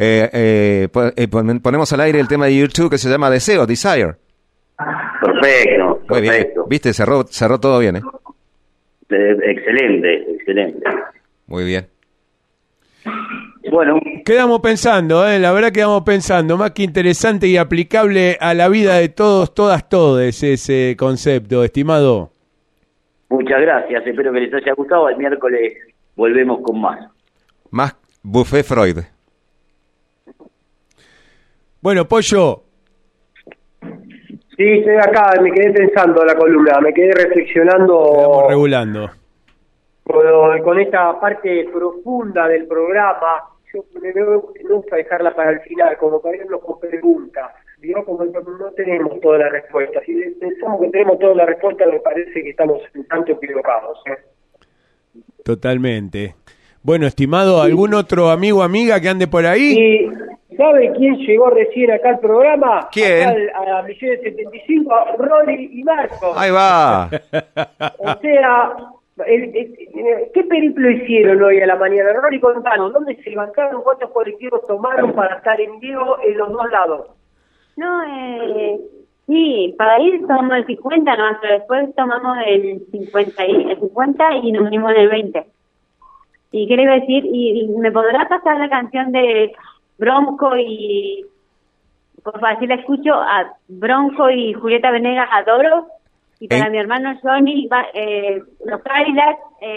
Speaker 3: ponemos al aire el tema de YouTube que se llama Deseo, Desire?
Speaker 5: Perfecto.
Speaker 3: Muy bien. Viste, cerró todo bien, ¿eh?
Speaker 5: Excelente.
Speaker 3: Muy bien.
Speaker 5: Bueno,
Speaker 2: quedamos pensando, la verdad quedamos pensando, más que interesante y aplicable a la vida de todos, todes ese concepto, estimado.
Speaker 5: Muchas gracias, espero que les haya gustado. El miércoles volvemos con más.
Speaker 3: Buffet Freud.
Speaker 2: Bueno, Pollo.
Speaker 22: Sí, estoy acá, me quedé pensando la columna, me quedé reflexionando.
Speaker 2: Estamos regulando.
Speaker 22: Con esta parte profunda del programa. Yo me gusta dejarla para el final, como para irnos con preguntas. Digo, como no tenemos todas las respuestas. Si pensamos que tenemos todas las respuestas, me parece que estamos un tanto equivocados.
Speaker 2: Totalmente. Bueno, estimado, ¿algún otro amigo o amiga que ande por ahí?
Speaker 22: Sí. ¿Sabe quién llegó recién acá al programa?
Speaker 3: ¿Quién?
Speaker 22: Acá a Millón 75, Rory y Marco.
Speaker 3: Ahí va.
Speaker 22: O sea, ¿qué periplo hicieron hoy a la mañana? Rory, contanos, ¿dónde se levantaron? ¿Cuántos colectivos tomaron para estar en vivo en los dos lados?
Speaker 4: No, sí, para ir tomamos el 50 nomás, pero después tomamos el 50 y nos unimos en el 20. ¿Y qué le iba a decir? ¿Y me podrá pasar la canción de Bronco y... por favor, si la escucho, a Bronco y Julieta Venegas, adoro? Y para mi hermano Johnny, los Cadillacs,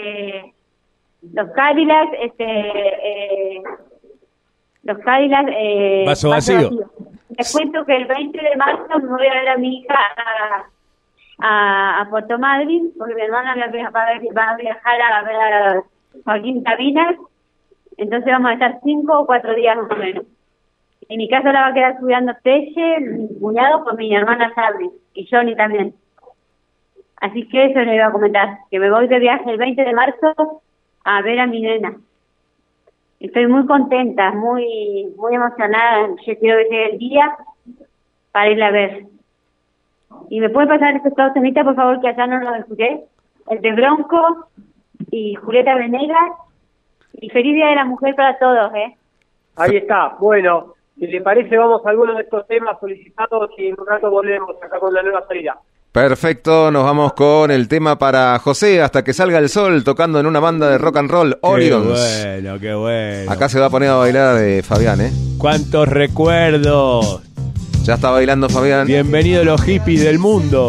Speaker 2: Vaso vacío.
Speaker 4: Les cuento que el 20 de marzo me voy a ver a mi hija a Puerto Madryn, porque mi hermana va a viajar a ver a Joaquín Sabinas, entonces vamos a estar 5 o 4 días más o menos. En mi casa la va a quedar cuidando Teche, mi cuñado, con mi hermana Sabri, y Johnny también. Así que eso le iba a comentar, que me voy de viaje el 20 de marzo a ver a mi nena. Estoy muy contenta, muy emocionada. Yo quiero que llegue el día para irla a ver. ¿Y me puede pasar estos dos temitas, por favor, que allá no los escuché? El de Bronco y Julieta Venegas. Y feliz Día de la Mujer para todos,
Speaker 22: Ahí está. Bueno, si le parece, vamos a algunos de estos temas solicitados y en un rato volvemos acá con la nueva salida.
Speaker 3: Perfecto, nos vamos con el tema para José, Hasta que salga el sol, tocando en una banda de rock and roll, Orions.
Speaker 2: Qué bueno.
Speaker 3: Acá se va a poner a bailar Fabián,
Speaker 2: ¡Cuántos recuerdos!
Speaker 3: Ya está bailando Fabián.
Speaker 2: Bienvenidos los hippies del mundo.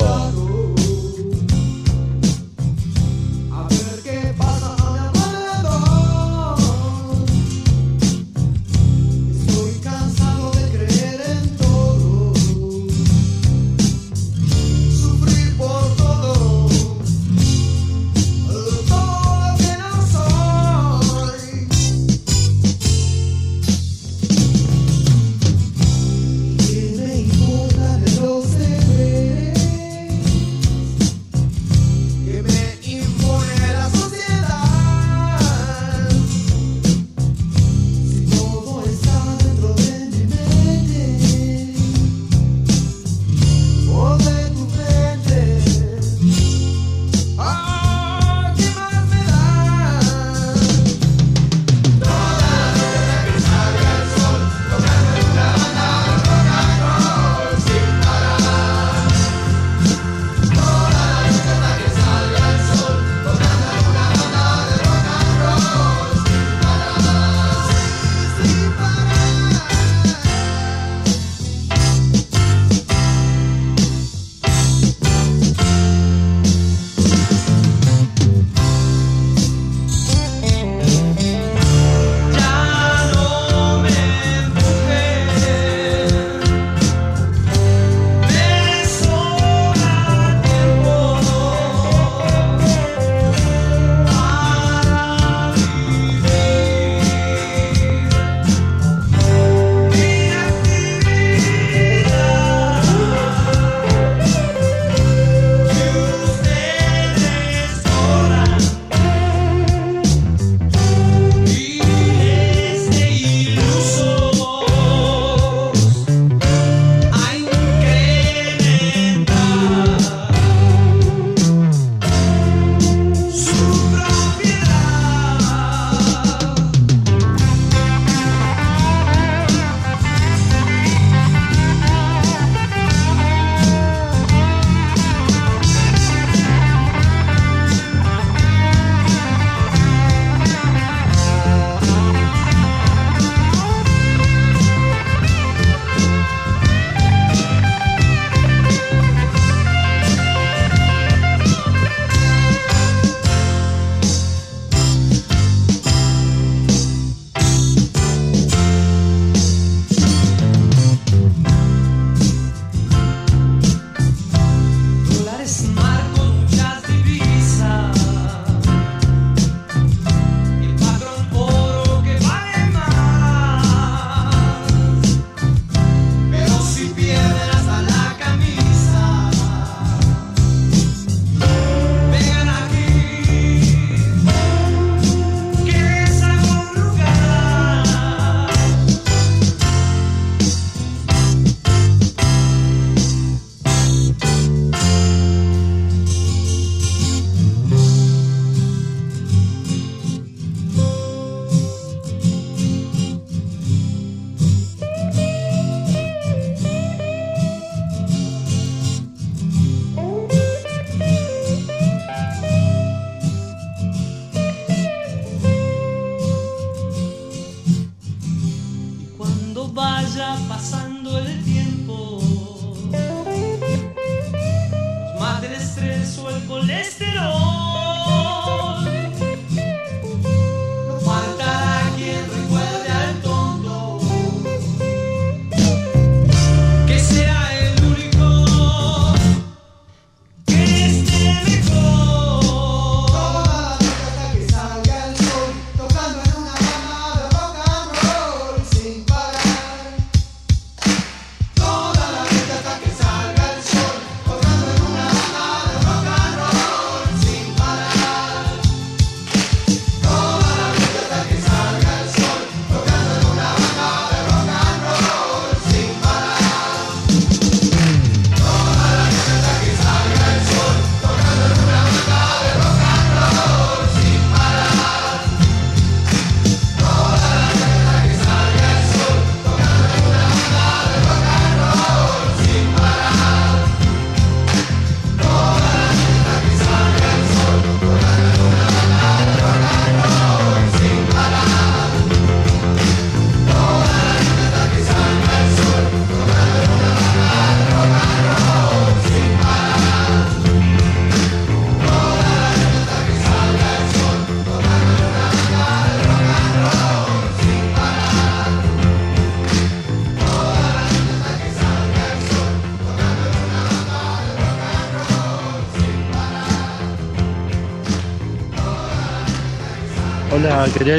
Speaker 10: Hola, quería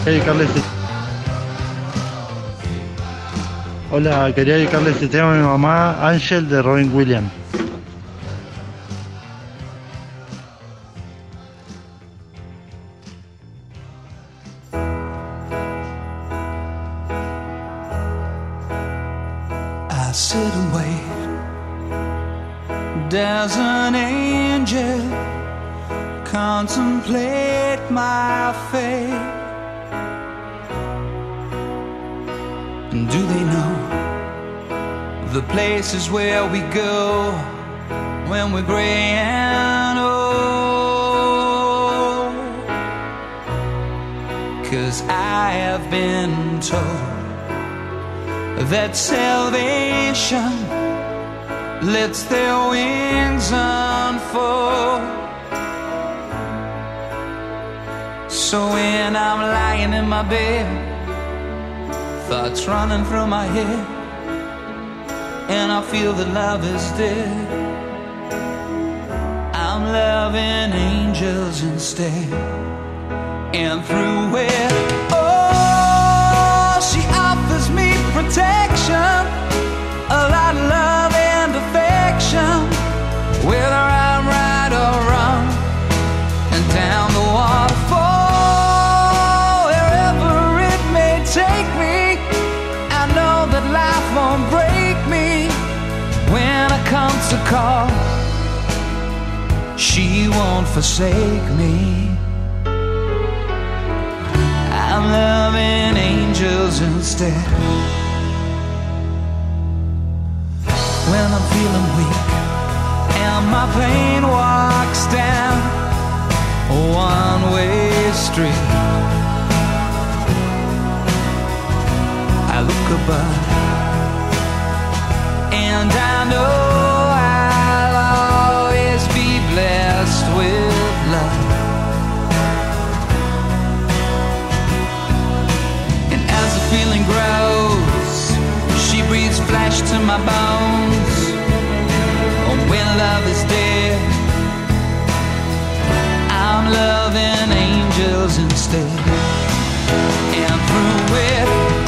Speaker 10: dedicarle este tema a mi mamá, Ángel, de Robin Williams.
Speaker 12: I sit and wait. Does an angel contemplate my fate? Do they know the places where we go when we're gray and old? 'Cause I have been told that salvation lets their wings unfold. So when I'm lying in my bed, thoughts running through my head, and I feel that love is dead, I'm loving angels instead. And through it, oh, she offers me protection, a lot of love and affection, whether I'm right or wrong, and down the waterfall, wherever it may take me, I know that life won't break me. When I come to call, she won't forsake me. I'm loving angels instead. When I'm feeling weak and my pain walks down a one-way street, I look above and I know I'll always be blessed with love. And as the feeling grows, she breathes flesh to my bones. And when love is dead, I'm loving angels instead. And through it,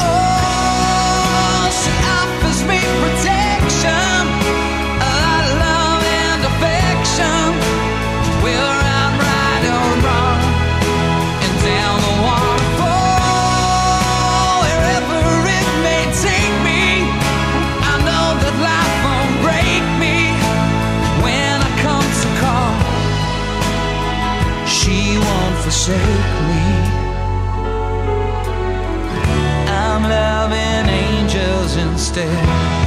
Speaker 12: oh, she offers me protection, a lot of love and affection, whether I'm right or wrong, and down the waterfall, wherever it may take me, I know that life won't break me. When I come to call, she won't forsake me. I'm loving angels instead.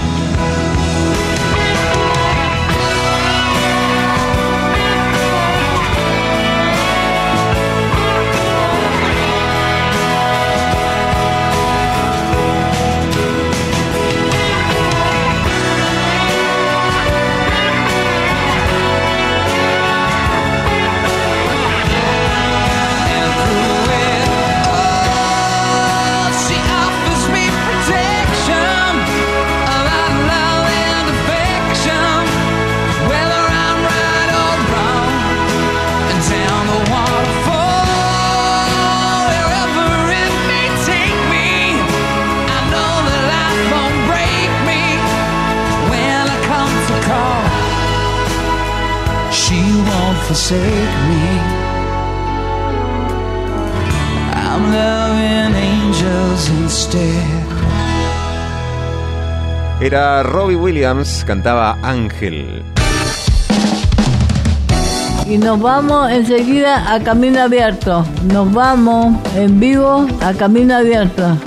Speaker 12: Forsake me. I'm loving angels instead.
Speaker 3: Era Robbie Williams, cantaba Ángel.
Speaker 21: Y nos vamos enseguida a Camino Abierto. Nos vamos en vivo a Camino Abierto.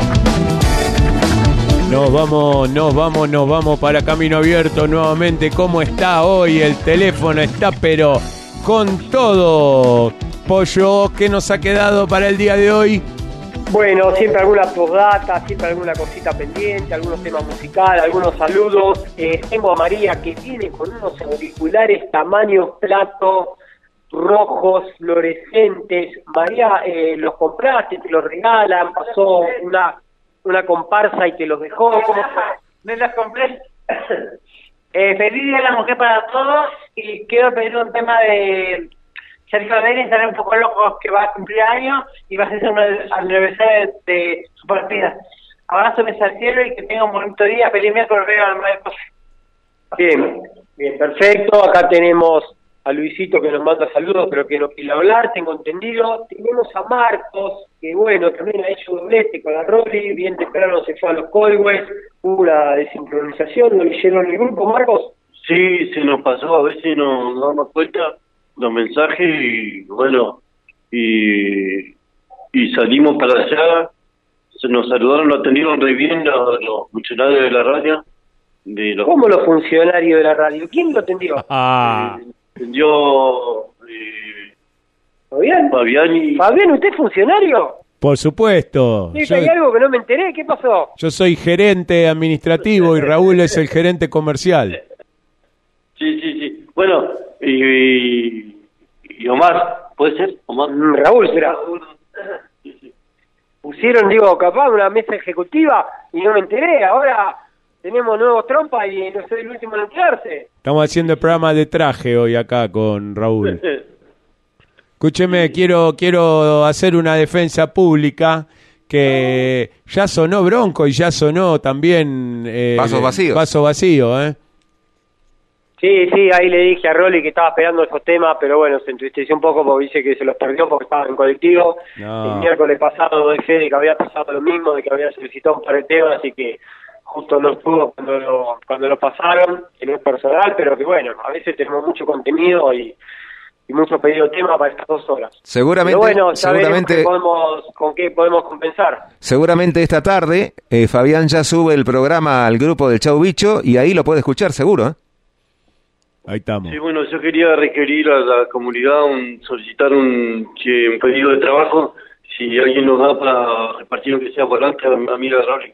Speaker 2: Nos vamos para Camino Abierto nuevamente. ¿Cómo está hoy? El teléfono está pero con todo. Pollo, ¿qué nos ha quedado para el día de hoy?
Speaker 22: Bueno, siempre alguna postdata, siempre alguna cosita pendiente, algunos temas musicales, algunos saludos. Tengo a María que viene con unos auriculares tamaño plato, rojos, fluorescentes. María, los compraste, te los regalan, pasó una comparsa y te los dejó. ¿Cómo fue?
Speaker 1: Me las compré. Feliz Día de la Mujer para todos y quiero pedir un tema de
Speaker 22: Sergio Vélez estará un poco loco que va a cumplir años y va a hacer una aniversario de su partida. Abrazo al cielo y que tenga un bonito día. Feliz miércoles, a la Mariposa. Bien, perfecto. Acá tenemos a Luisito que nos manda saludos, pero que no quiere hablar, tengo entendido. Tenemos a Marcos, que bueno, también ha hecho doblete con la Rolly, bien temprano se fue a los Colwes, hubo una desincronización, ¿lo leyeron en el grupo, Marcos?
Speaker 23: Sí, se nos pasó, a veces nos damos cuenta los mensajes y bueno, y salimos para allá, nos saludaron, nos atendieron re bien los funcionarios de la radio.
Speaker 22: ¿Cómo los funcionarios de la radio? ¿Quién lo atendió?
Speaker 23: Atendió
Speaker 22: ¿Fabián? ¿Fabián, usted es funcionario?
Speaker 2: Por supuesto.
Speaker 22: Sí, hay algo que no me enteré, ¿qué pasó?
Speaker 2: Yo soy gerente administrativo y Raúl es el gerente comercial.
Speaker 23: Sí. Bueno, y Omar, ¿puede ser? Omar.
Speaker 22: Raúl será. Pusieron, capaz una mesa ejecutiva y no me enteré. Ahora tenemos nuevos trompas y no soy el último en enterarse.
Speaker 2: Estamos haciendo el programa de traje hoy acá con Raúl. Escúcheme, quiero hacer una defensa pública que ya sonó Bronco y ya sonó también
Speaker 3: Vasos Vacíos.
Speaker 2: Vaso Vacío, ¿eh?
Speaker 22: Sí, ahí le dije a Rolly que estaba esperando esos temas, pero bueno, se entristeció un poco porque dice que se los perdió porque estaba en colectivo.
Speaker 2: No.
Speaker 22: El miércoles pasado doy fe de que había pasado lo mismo, de que había solicitado un par de temas, así que justo no estuvo cuando lo pasaron, que no es personal, pero que bueno, a veces tenemos mucho contenido y mucho pedido tema para estas 2 horas.
Speaker 3: Seguramente,
Speaker 22: pero bueno,
Speaker 3: seguramente
Speaker 22: con qué podemos compensar.
Speaker 3: Seguramente esta tarde Fabián ya sube el programa al grupo del Chau Bicho y ahí lo puede escuchar seguro, ¿eh?
Speaker 2: Ahí estamos.
Speaker 23: Sí, bueno, yo quería requerir a la comunidad solicitar un pedido de trabajo, si alguien nos da para repartir lo que sea volante a mí la Rolly.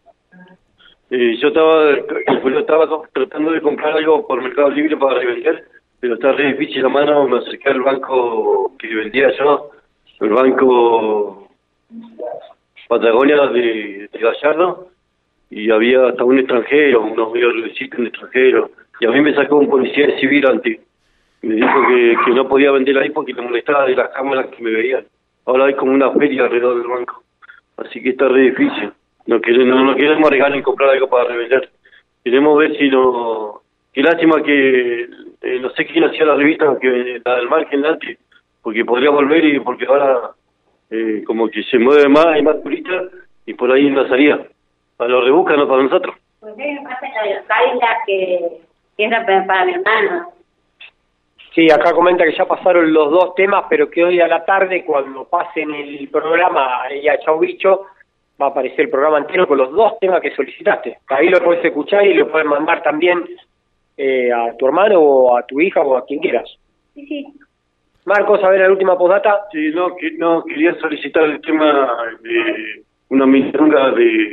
Speaker 23: Yo estaba tratando de comprar algo por Mercado Libre para revender, pero está re difícil la mano. Me acerqué al banco que vendía yo, el banco Patagonia de Gallardo, y había hasta un extranjero, unos medios reducidos un extranjero, y a mí me sacó un policía civil antes. Me dijo que no podía vender ahí porque le molestaba de las cámaras que me veían. Ahora hay como una feria alrededor del banco, así que está re difícil. No queremos arriesgar en comprar algo para revender. Queremos ver si no... Qué lástima que no sé quién hacía la revista, que la del margen antes, porque podría volver y porque ahora como que se mueve más, hay más turistas y por ahí no salía. A lo rebuscan, no para nosotros.
Speaker 4: Pues me pasa la de Kaila que era para mi hermano.
Speaker 22: Sí, acá comenta que ya pasaron los 2 temas, pero que hoy a la tarde, cuando pasen el programa y a Chau Bicho, va a aparecer el programa entero con los 2 temas que solicitaste. Ahí lo puedes escuchar y lo puedes mandar también a tu hermano o a tu hija o a quien quieras.
Speaker 4: Sí.
Speaker 22: Marcos, a ver la última postdata.
Speaker 23: Sí, no, quería solicitar el tema de una milonga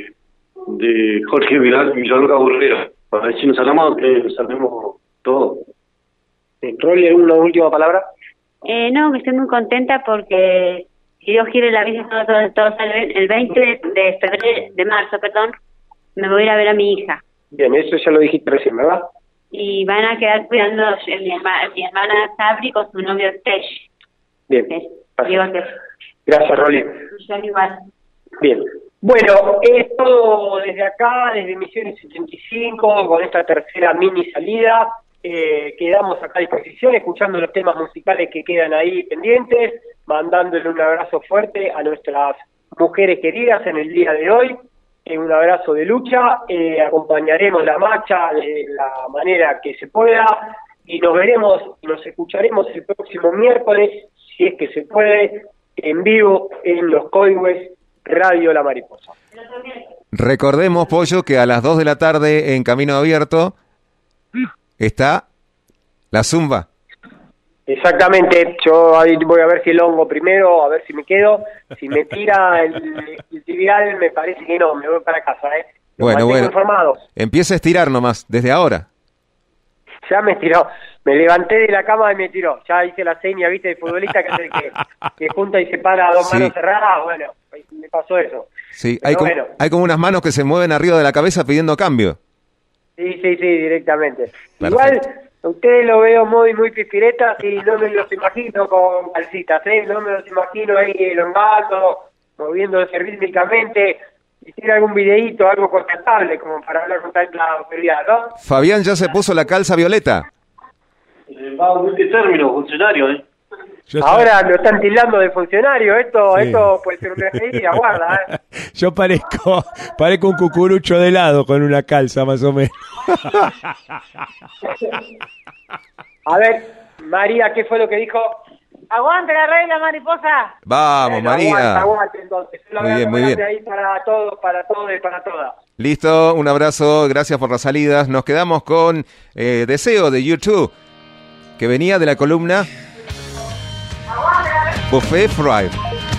Speaker 23: de Jorge Milonga Burrera. A ver si nos salamos todo.
Speaker 22: Rolly, ¿alguna última palabra?
Speaker 4: No, que estoy muy contenta porque si Dios quiere la vida todo sale el 20 de marzo, me voy a ir a ver a mi hija.
Speaker 22: Bien, eso ya lo dijiste recién, ¿verdad?
Speaker 4: Y van a quedar cuidando mi hermana Sabri con su novio Tesh.
Speaker 22: Bien, gracias, Rolly.
Speaker 4: Yo igual.
Speaker 22: Bien. Bueno, es todo desde acá, desde Misiones 75, con esta tercera mini salida. Quedamos acá a disposición, escuchando los temas musicales que quedan ahí pendientes, mandándole un abrazo fuerte a nuestras mujeres queridas en el día de hoy. Un abrazo de lucha, acompañaremos la marcha de la manera que se pueda y nos veremos y nos escucharemos el próximo miércoles, si es que se puede, en vivo en los Colwes, Radio La Mariposa.
Speaker 3: Recordemos, Pollo, que a las 2 de la tarde en Camino Abierto está la Zumba.
Speaker 22: Exactamente, yo ahí voy a ver si el hongo primero, a ver si me quedo. Si me tira el trivial, me parece que no, me voy para casa,
Speaker 3: Bueno,
Speaker 22: informados.
Speaker 3: Empieza a estirar nomás, desde ahora.
Speaker 22: Ya me estiró, me levanté de la cama y me tiró. Ya hice la seña, viste, de futbolista que hace que junta y se para 2 manos cerradas. Bueno, me pasó eso.
Speaker 3: Sí, hay como unas manos que se mueven arriba de la cabeza pidiendo cambio.
Speaker 22: Sí, directamente.
Speaker 3: Perfecto.
Speaker 22: Ustedes lo veo muy pispiretas y no me los imagino con calcitas, no me los imagino ahí elongando, moviéndose rítmicamente. Hiciera algún videíto, algo constatable, como para hablar con tanta autoridad, ¿no?
Speaker 3: Fabián ya se puso la calza violeta.
Speaker 23: ¿Qué término? Funcionario,
Speaker 22: Ahora lo están tildando de funcionario, esto puede ser una referencia, guarda,
Speaker 2: Yo parezco un cucurucho de helado con una calza, más o menos.
Speaker 22: A ver, María, ¿qué fue lo que dijo?
Speaker 4: ¡Aguante la reina mariposa!
Speaker 3: Vamos, María.
Speaker 22: Aguante, entonces.
Speaker 3: Muy bien.
Speaker 22: Ahí para todos y para todas.
Speaker 3: Listo, un abrazo, gracias por las salidas. Nos quedamos con Deseo de YouTube, que venía de la columna Buffet Fried.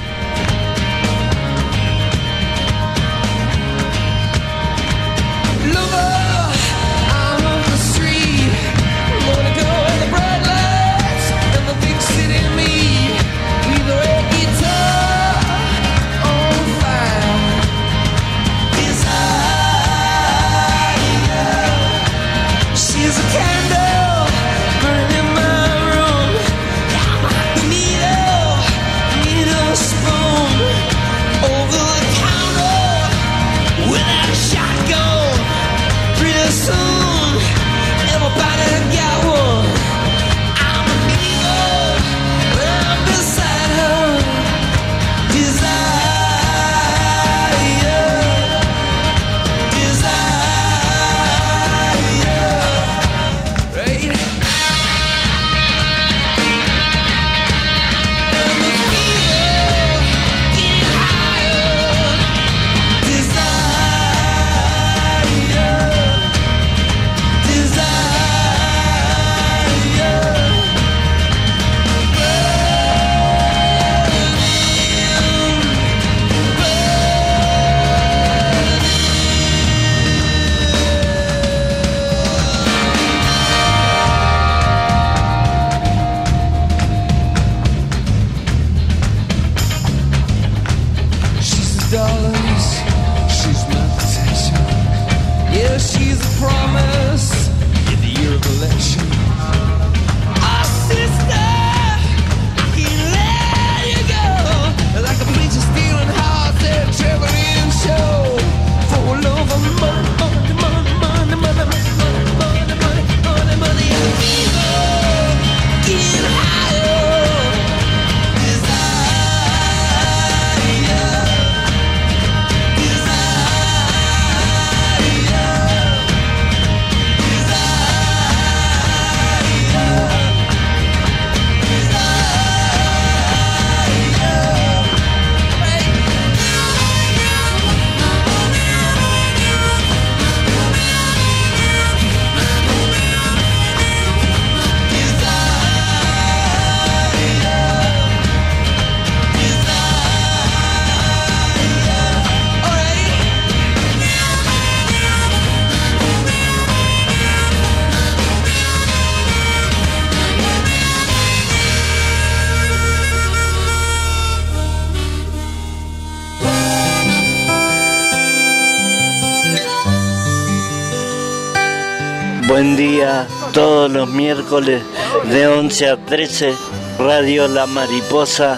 Speaker 13: Buen día, todos los miércoles de 11 a 13, Radio La Mariposa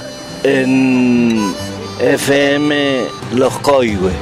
Speaker 13: en FM Los Coihues.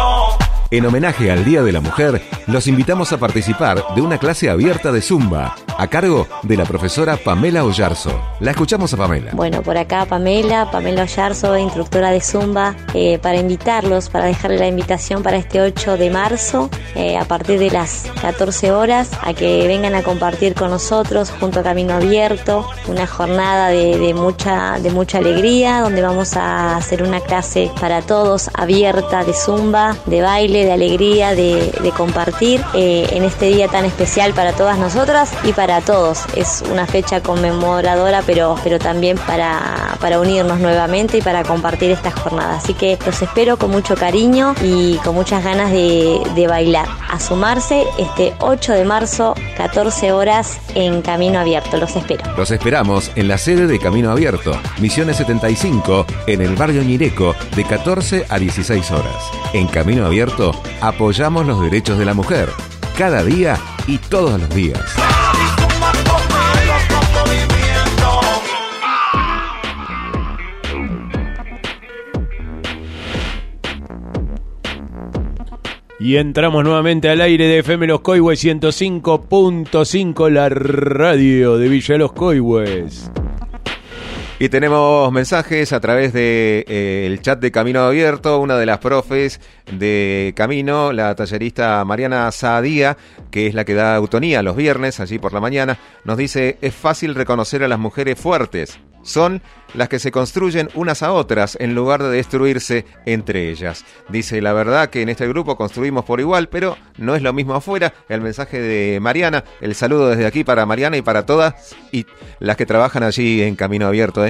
Speaker 3: En homenaje al Día de la Mujer, los invitamos a participar de una clase abierta de Zumba. a cargo de la profesora Pamela Ollarzo. La escuchamos a Pamela.
Speaker 16: Bueno, por acá Pamela Ollarzo, instructora de Zumba, para invitarlos, para dejarle la invitación para este 8 de marzo, a partir de las 14 horas, a que vengan a compartir con nosotros junto a Camino Abierto, una jornada de mucha alegría, donde vamos a hacer una clase para todos abierta de Zumba, de baile, de alegría, de compartir en este día tan especial para todas nosotras y para todos. Es una fecha conmemoradora, pero también para unirnos nuevamente y para compartir esta jornada. Así que los espero con mucho cariño y con muchas ganas de bailar. A sumarse este 8 de marzo, 14 horas en Camino Abierto. Los espero.
Speaker 3: Los esperamos en la sede de Camino Abierto, Misiones 75, en el barrio Ñireco, de 14 a 16 horas. En Camino Abierto, apoyamos los derechos de la mujer, cada día y todos los días.
Speaker 2: Y entramos nuevamente al aire de FM Los Coihues 105.5, la radio de Villa Los Coihues.
Speaker 3: Y tenemos mensajes a través de el chat de Camino Abierto. Una de las profes de Camino, la tallerista Mariana Saadía, que es la que da eutonía los viernes, allí por la mañana, nos dice: es fácil reconocer a las mujeres fuertes. Son las que se construyen unas a otras en lugar de destruirse entre ellas. Dice: la verdad que en este grupo construimos por igual, pero no es lo mismo afuera. El mensaje de Mariana, el saludo desde aquí para Mariana y para todas y las que trabajan allí en Camino Abierto,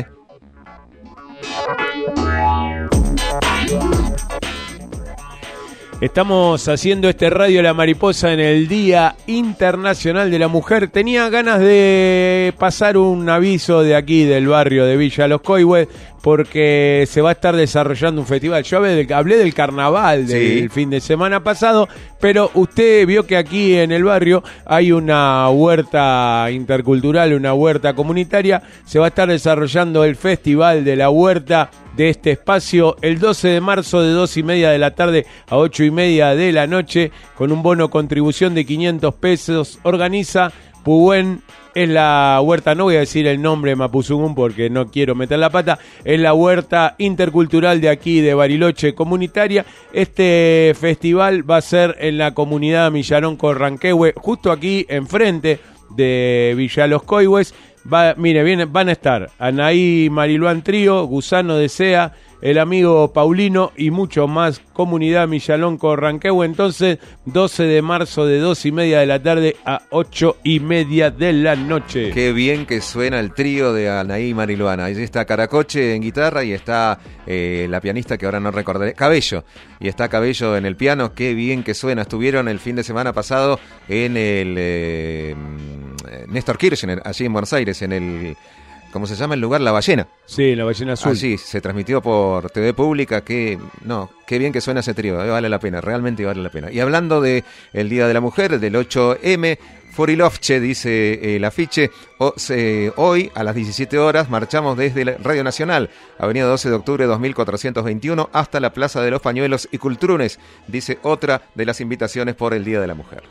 Speaker 2: Estamos haciendo este Radio La Mariposa en el Día Internacional de la Mujer. Tenía ganas de pasar un aviso de aquí, del barrio de Villa Los Coihues, porque se va a estar desarrollando un festival. Yo hablé del carnaval del fin de semana pasado, pero usted vio que aquí en el barrio hay una huerta intercultural, una huerta comunitaria. Se va a estar desarrollando el Festival de la Huerta de este espacio el 12 de marzo de 2:30 de la tarde a 8:30 de la noche, con un bono contribución de 500 pesos. Organiza Pubuen. Es la huerta, no voy a decir el nombre Mapuzungún porque no quiero meter la pata, es la huerta intercultural de aquí de Bariloche comunitaria. Este festival va a ser en la comunidad Millarón Corranquehue, justo aquí enfrente de Villa Los Coihues. Van a estar Anaí Mariluán Trío, Gusano Desea, el amigo Paulino y mucho más. Comunidad Millarón Corranquehue. Entonces, 12 de marzo de 2:30 de la tarde a 8:30 de la noche.
Speaker 3: Qué bien que suena el trío de Anaí Mariluana. Ahí está Caracoche en guitarra y está la pianista que ahora no recordaré, Cabello. Y está Cabello en el piano. Qué bien que suena. Estuvieron el fin de semana pasado en el Néstor Kirchner, allí en Buenos Aires, en el... ¿Cómo se llama el lugar? La Ballena.
Speaker 2: Sí, La Ballena Azul.
Speaker 3: Sí, se transmitió por TV Pública. Qué bien que suena ese trío. Vale la pena, realmente vale la pena. Y hablando de el Día de la Mujer, del 8M, Forilovche, dice el afiche, hoy a las 17 horas marchamos desde la Radio Nacional, Avenida 12 de Octubre 2421, hasta la Plaza de los Pañuelos y Cultrunes, dice otra de las invitaciones por el Día de la Mujer.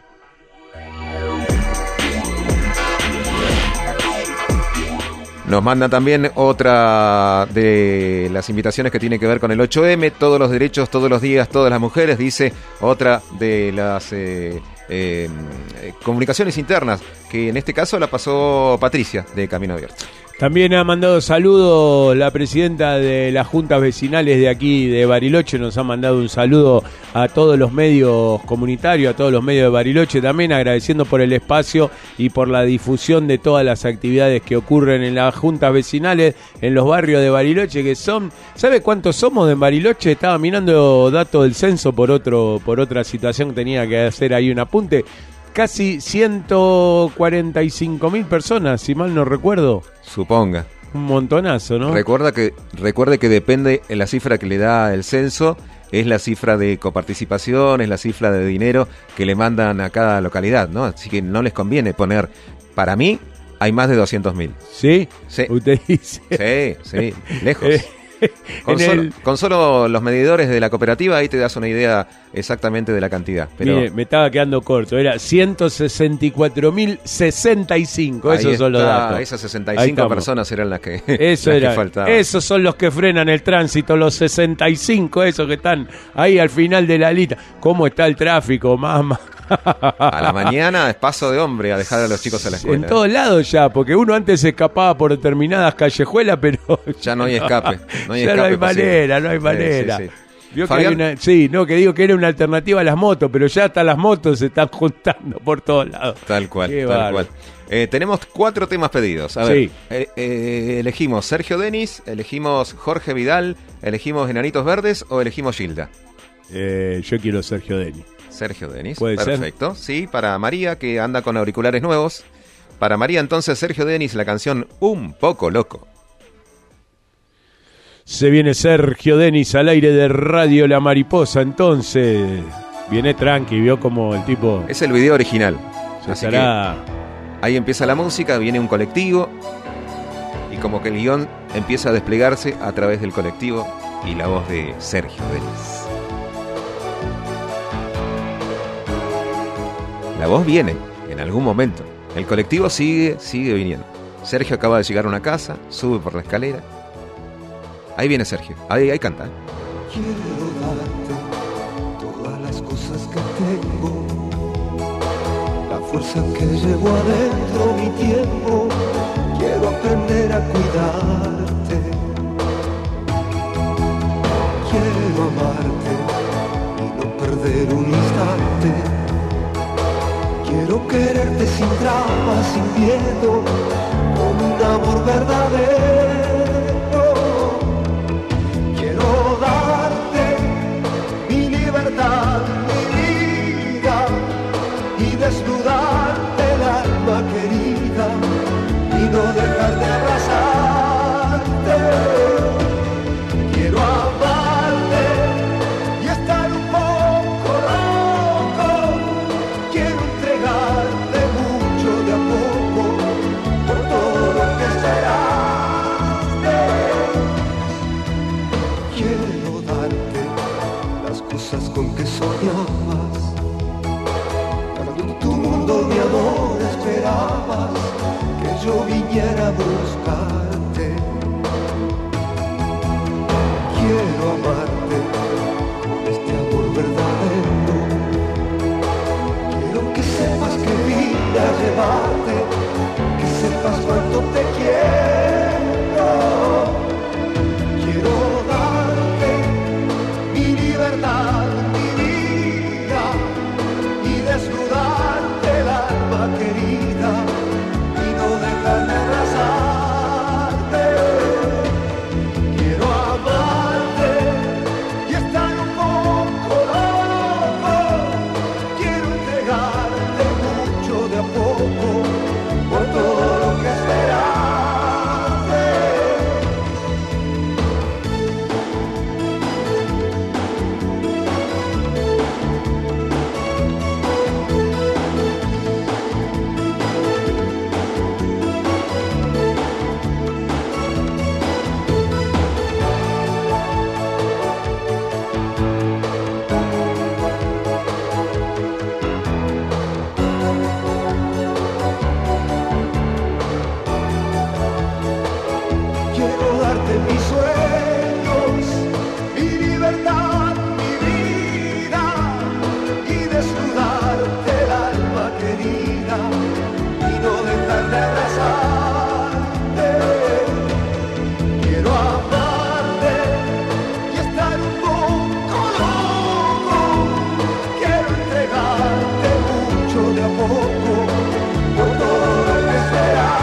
Speaker 3: Nos manda también otra de las invitaciones que tiene que ver con el 8M, todos los derechos, todos los días, todas las mujeres, dice otra de las comunicaciones internas, que en este caso la pasó Patricia de Camino Abierto.
Speaker 2: También ha mandado saludos la presidenta de las juntas vecinales de aquí de Bariloche, nos ha mandado un saludo a todos los medios comunitarios, a todos los medios de Bariloche, también agradeciendo por el espacio y por la difusión de todas las actividades que ocurren en las juntas vecinales, en los barrios de Bariloche, que son, ¿sabe cuántos somos en Bariloche? Estaba mirando datos del censo por otra situación que tenía que hacer ahí un apunte. Casi 145.000 personas, si mal no recuerdo.
Speaker 3: Suponga.
Speaker 2: Un montonazo, ¿no?
Speaker 3: Recuerde que depende en la cifra que le da el censo, es la cifra de coparticipación, es la cifra de dinero que le mandan a cada localidad, ¿no? Así que no les conviene poner, para mí, hay más de 200.000.
Speaker 2: ¿Sí?
Speaker 3: Sí.
Speaker 2: ¿Usted dice?
Speaker 3: Sí, lejos. Con solo los medidores de la cooperativa ahí te das una idea exactamente de la cantidad. Pero
Speaker 2: mire, me estaba quedando corto, era 164.065, esos son los datos.
Speaker 3: Esas 65 personas eran las que,
Speaker 2: eso
Speaker 3: las
Speaker 2: era,
Speaker 3: que faltaban.
Speaker 2: Esos son los que frenan el tránsito, los 65, esos que están ahí al final de la lista. ¿Cómo está el tráfico, mamá?
Speaker 3: A la mañana es paso de hombre a dejar a los chicos a la escuela.
Speaker 2: En todos lados ya, porque uno antes se escapaba por determinadas callejuelas, pero
Speaker 3: ya no hay escape. No hay
Speaker 2: ya
Speaker 3: escape
Speaker 2: no hay
Speaker 3: posible.
Speaker 2: manera, no hay manera.
Speaker 3: Sí.
Speaker 2: Vio que hay que digo que era una alternativa a las motos, pero ya hasta las motos se están juntando por todos lados.
Speaker 3: Tal cual. Tenemos 4 temas pedidos. A ver, elegimos Sergio Denis, elegimos Jorge Vidal, elegimos Enanitos Verdes o elegimos Gilda.
Speaker 2: Yo quiero Sergio Denis.
Speaker 3: Sergio Denis,
Speaker 2: ¿Puede
Speaker 3: perfecto. Ser? Sí, para María, que anda con auriculares nuevos. Para María, entonces, Sergio Denis, la canción Un Poco Loco.
Speaker 2: Se viene Sergio Denis al aire de Radio La Mariposa, entonces. Viene tranqui, vio como el tipo...
Speaker 3: Es el video original. Así
Speaker 2: estará...
Speaker 3: que ahí empieza la música, viene un colectivo y como que el guión empieza a desplegarse a través del colectivo y la voz de Sergio Denis. La voz viene en algún momento. El colectivo sigue viniendo. Sergio acaba de llegar a una casa, sube por la escalera. Ahí viene Sergio. Ahí canta.
Speaker 9: Quiero darte todas las cosas que tengo, la fuerza que llevo adentro, mi tiempo. Quiero aprender a cuidarte. Quiero amarte y no perder un instante. Quiero quererte sin trampa, sin miedo, con un amor verdadero. Quiero darte mi libertad, mi vida, y desnudarte el alma querida, y no dejar de abrazarte. Quiero amarte y estar un poco loco. Quiero entregarte mucho de a poco por todo lo que esperaste. Quiero darte las cosas con que soñabas, cuando en tu mundo mi amor esperabas que yo viniera a buscarte. Quiero amarte con este amor verdadero. Quiero que sepas que vine a llevarte, que sepas cuánto te quiero. Quiero darte mi libertad, mi vida, y desnudarte el alma querida, y no dejar de abrazarte. Quiero amarte y estar un poco loco. Quiero entregarte mucho de a poco por todo lo que esperaste. Quiero darte mis sueños, mi libertad, mi vida, y desnudarte el alma querida, y no dejar de abrazarte. Quiero amarte y estar un poco loco. Quiero entregarte mucho de a poco por todo lo que esperaste.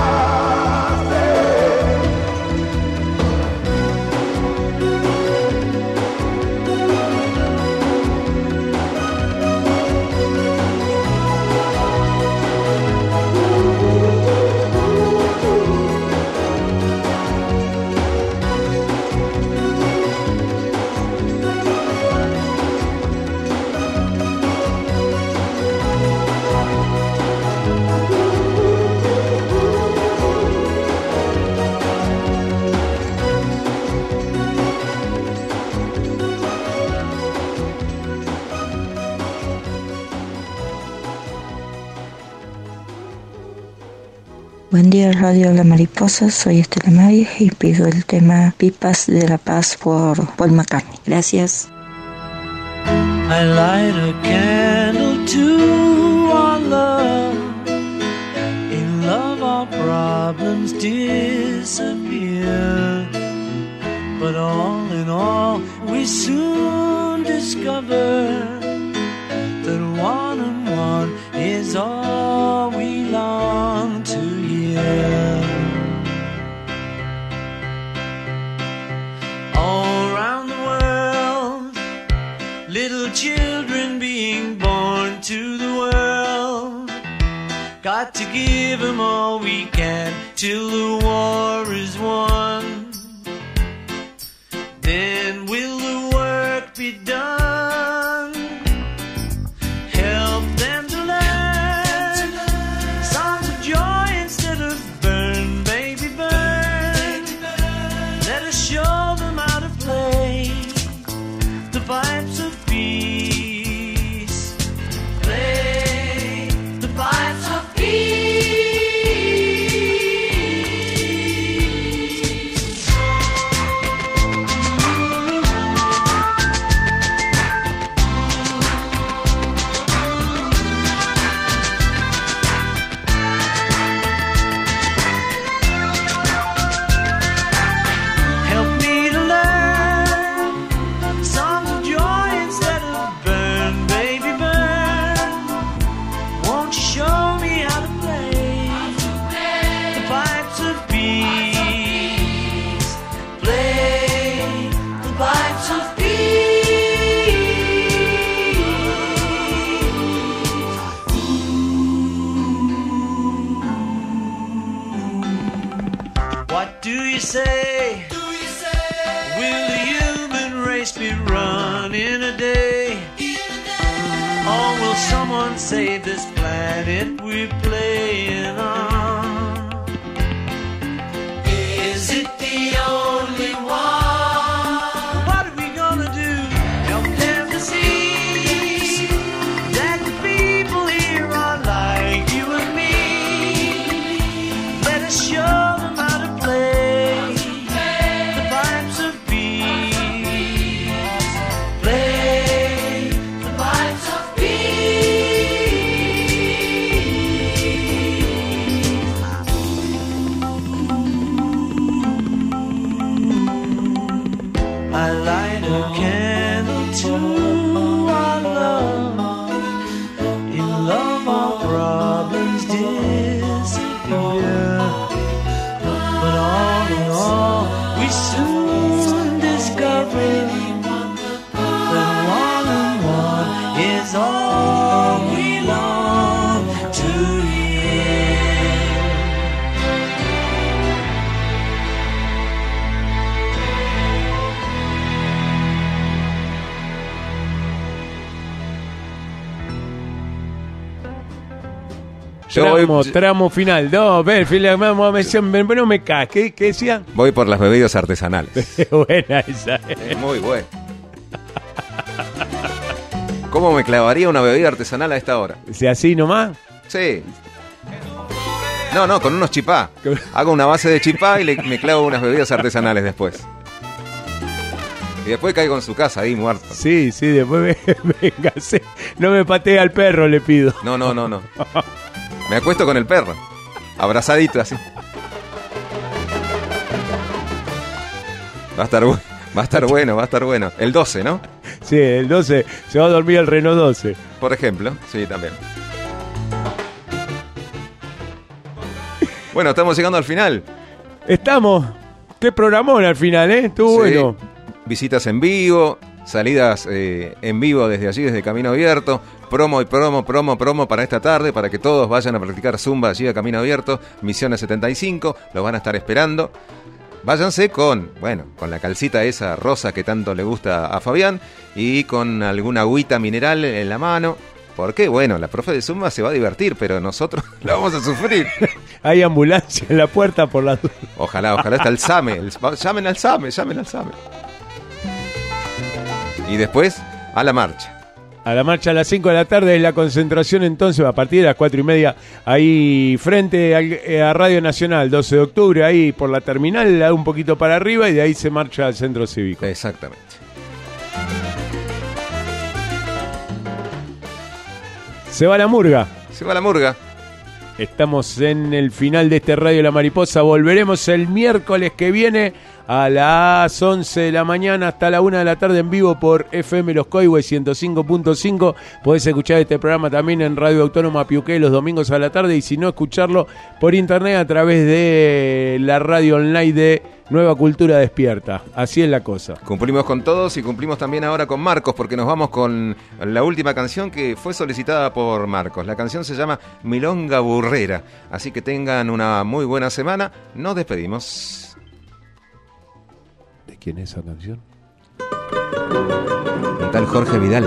Speaker 8: Buen día, Radio La Mariposa. Soy Estela Maris y pido el tema Pipas de la Paz por Paul McCartney. Gracias.
Speaker 12: I light a candle to our love. In love our problems disappear. But all in all we soon discover that one and one is all we long to hear. All around the world, little children being born to the world. Got to give them all we can till the war is won. Then will the work be done? Help them to learn songs of joy instead of burn, baby, burn. Let us show them how to play the pipes of peace. Play the pipes of peace. Help me to learn songs of joy instead of burn, baby, burn. Won't you show me how to play the pipes of peace? Play the pipes of peace. What do you say? Will the human race be run in a day? Or will someone save this planet we're playing on? Is it the only one? What are we gonna do? Help them to see that the people here are like you and me. Let us show them how to play the pipes of peace. Play the pipes of I light a candle to our love. In love our problems disappear. But all in all we soon discover that one and one is all we long to hear.
Speaker 2: Tramo final. No, ven, no me caes. ¿Qué decían?
Speaker 3: Voy por las bebidas artesanales.
Speaker 2: Buena esa.
Speaker 3: Muy buena. ¿Cómo me clavaría una bebida artesanal a esta hora?
Speaker 2: ¿Si así nomás?
Speaker 3: Sí. No, con unos chipá. Hago una base de chipá y me clavo unas bebidas artesanales después. Y después caigo en su casa ahí muerto.
Speaker 2: Sí, después véngase. No me patee al perro, le pido.
Speaker 3: No. Me acuesto con el perro, abrazadito así. Va a estar bueno. El 12, ¿no?
Speaker 2: Sí, el 12. Se va a dormir el Renault 12.
Speaker 3: Por ejemplo, sí, también. Bueno, estamos llegando al final.
Speaker 2: Estamos. Qué programón al final, ¿eh? Estuvo
Speaker 3: sí.
Speaker 2: Bueno.
Speaker 3: Visitas en vivo, salidas en vivo desde allí, desde Camino Abierto. Promo para esta tarde, para que todos vayan a practicar Zumba allí a Camino Abierto, Misiones 75, los van a estar esperando. Váyanse con la calcita esa rosa que tanto le gusta a Fabián y con alguna agüita mineral en la mano. Porque, la profe de Zumba se va a divertir, pero nosotros la vamos a sufrir.
Speaker 2: Hay ambulancia en la puerta por la...
Speaker 3: Ojalá está el SAME. Llamen al SAME. Y después, a la marcha.
Speaker 2: A la marcha a las 5 de la tarde es la concentración, entonces a partir de las 4:30 ahí frente a Radio Nacional, 12 de octubre, ahí por la terminal, da un poquito para arriba y de ahí se marcha al Centro Cívico.
Speaker 3: Exactamente.
Speaker 2: Se va la murga.
Speaker 3: Se va la murga.
Speaker 2: Estamos en el final de este Radio La Mariposa. Volveremos el miércoles que viene a las 11 de la mañana hasta la 1 de la tarde en vivo por FM Los Coihues 105.5. Podés escuchar este programa también en Radio Autónoma Piuqué los domingos a la tarde y si no, escucharlo por internet a través de la radio online de Nueva Cultura Despierta. Así es la cosa.
Speaker 3: Cumplimos con todos y cumplimos también ahora con Marcos, porque nos vamos con la última canción que fue solicitada por Marcos. La canción se llama Milonga Burrera. Así que tengan una muy buena semana. Nos despedimos.
Speaker 2: ¿De quién es esa canción?
Speaker 3: Un tal Jorge Vidal.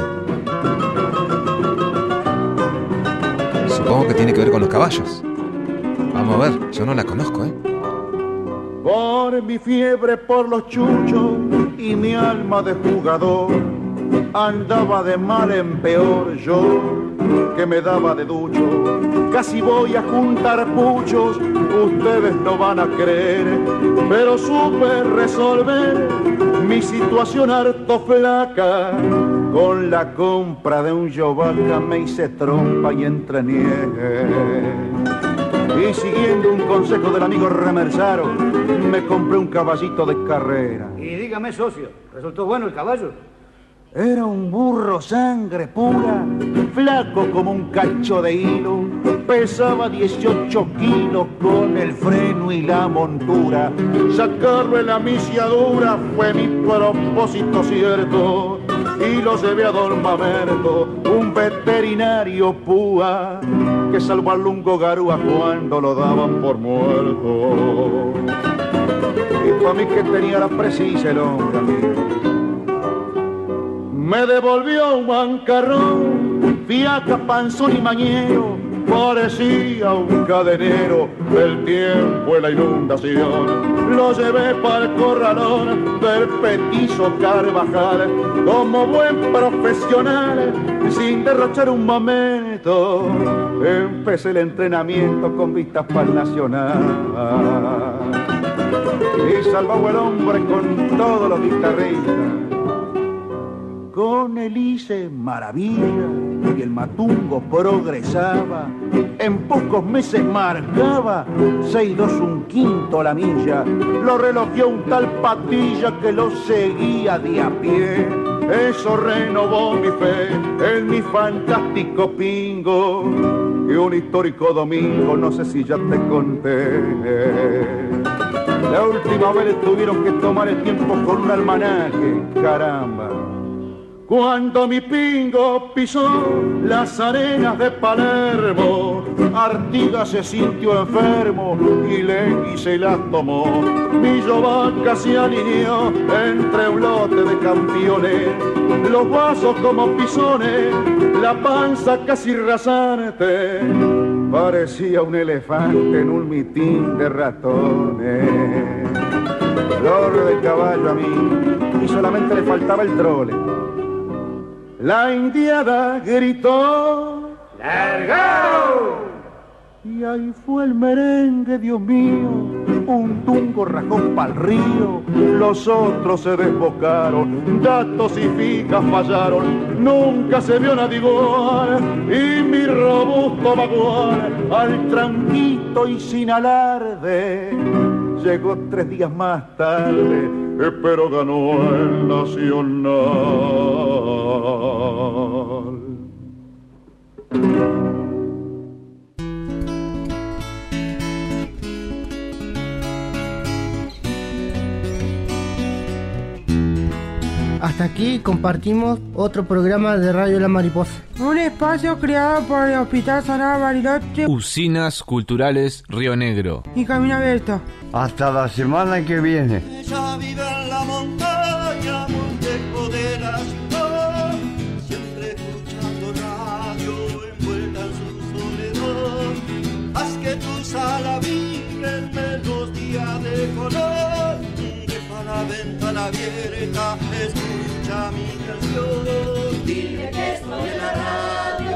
Speaker 3: Supongo que tiene que ver con los caballos. Vamos a ver, yo no la conozco,
Speaker 11: Por mi fiebre por los chuchos y mi alma de jugador, andaba de mal en peor yo, que me daba de ducho. Casi voy a juntar puchos, ustedes no van a creer, pero supe resolver mi situación harto flaca. Con la compra de un yovaca me hice trompa y entrenié. Y siguiendo un consejo del amigo Remersaro, me compré un caballito de carrera.
Speaker 14: Y dígame, socio, ¿resultó bueno el caballo?
Speaker 11: Era un burro sangre pura, flaco como un cacho de hilo, pesaba 18 kilos con el freno y la montura. Sacarlo en la misiadura fue mi propósito cierto, y lo llevé a don Mamerto, un veterinario púa, que salvó al lungo garúa cuando lo daban por muerto. Y para mí que tenía la precisa el hombre amigo. Me devolvió un bancarrón, fiaca, panzón y mañero, parecía un cadenero del tiempo en la inundación. Lo llevé para el corralón del petizo Carvajal, como buen profesional, sin derrochar un momento. Empecé el entrenamiento con vistas para el Nacional. Y salvaba el hombre con todos los guitarristas. Con el hice maravilla y el matungo progresaba. En pocos meses marcaba 6-2 un quinto la milla. Lo relojeó un tal Patilla que lo seguía de a pie. Eso renovó mi fe en mi fantástico pingo. Y un histórico domingo, no sé si ya te conté. La última vez tuvieron que tomar el tiempo con un almanaque, caramba. Cuando mi pingo pisó las arenas de Palermo, Artigas se sintió enfermo y Legui se las tomó. Mi yovaca se alineó entre un lote de campeones, los vasos como pisones, la panza casi rasante. Parecía un elefante en un mitín de ratones. Flor de caballo a mí, y solamente le faltaba el trole. La indiada gritó ¡largao! Y ahí fue el merengue, Dios mío, un tungo rajón pa'l río. Los otros se desbocaron, datos y fijas fallaron, nunca se vio nadie igual. Y mi robusto bagual, al tranquito y sin alarde, llegó 3 días más tarde, pero ganó el Nacional.
Speaker 15: Hasta aquí compartimos otro programa de Radio La Mariposa.
Speaker 24: Un espacio creado por el Hospital Sagrado Bariloche,
Speaker 25: Usinas Culturales Río Negro
Speaker 24: y Camino Abierto.
Speaker 10: Hasta la semana que viene.
Speaker 9: Ella vive en la montaña, muy lejos de la ciudad, siempre escuchando radio, envuelta en su soledad. Haz que tus alas vibren melodía de color, deja la ventana abierta, escucha mi canción. Dile que estoy en la radio.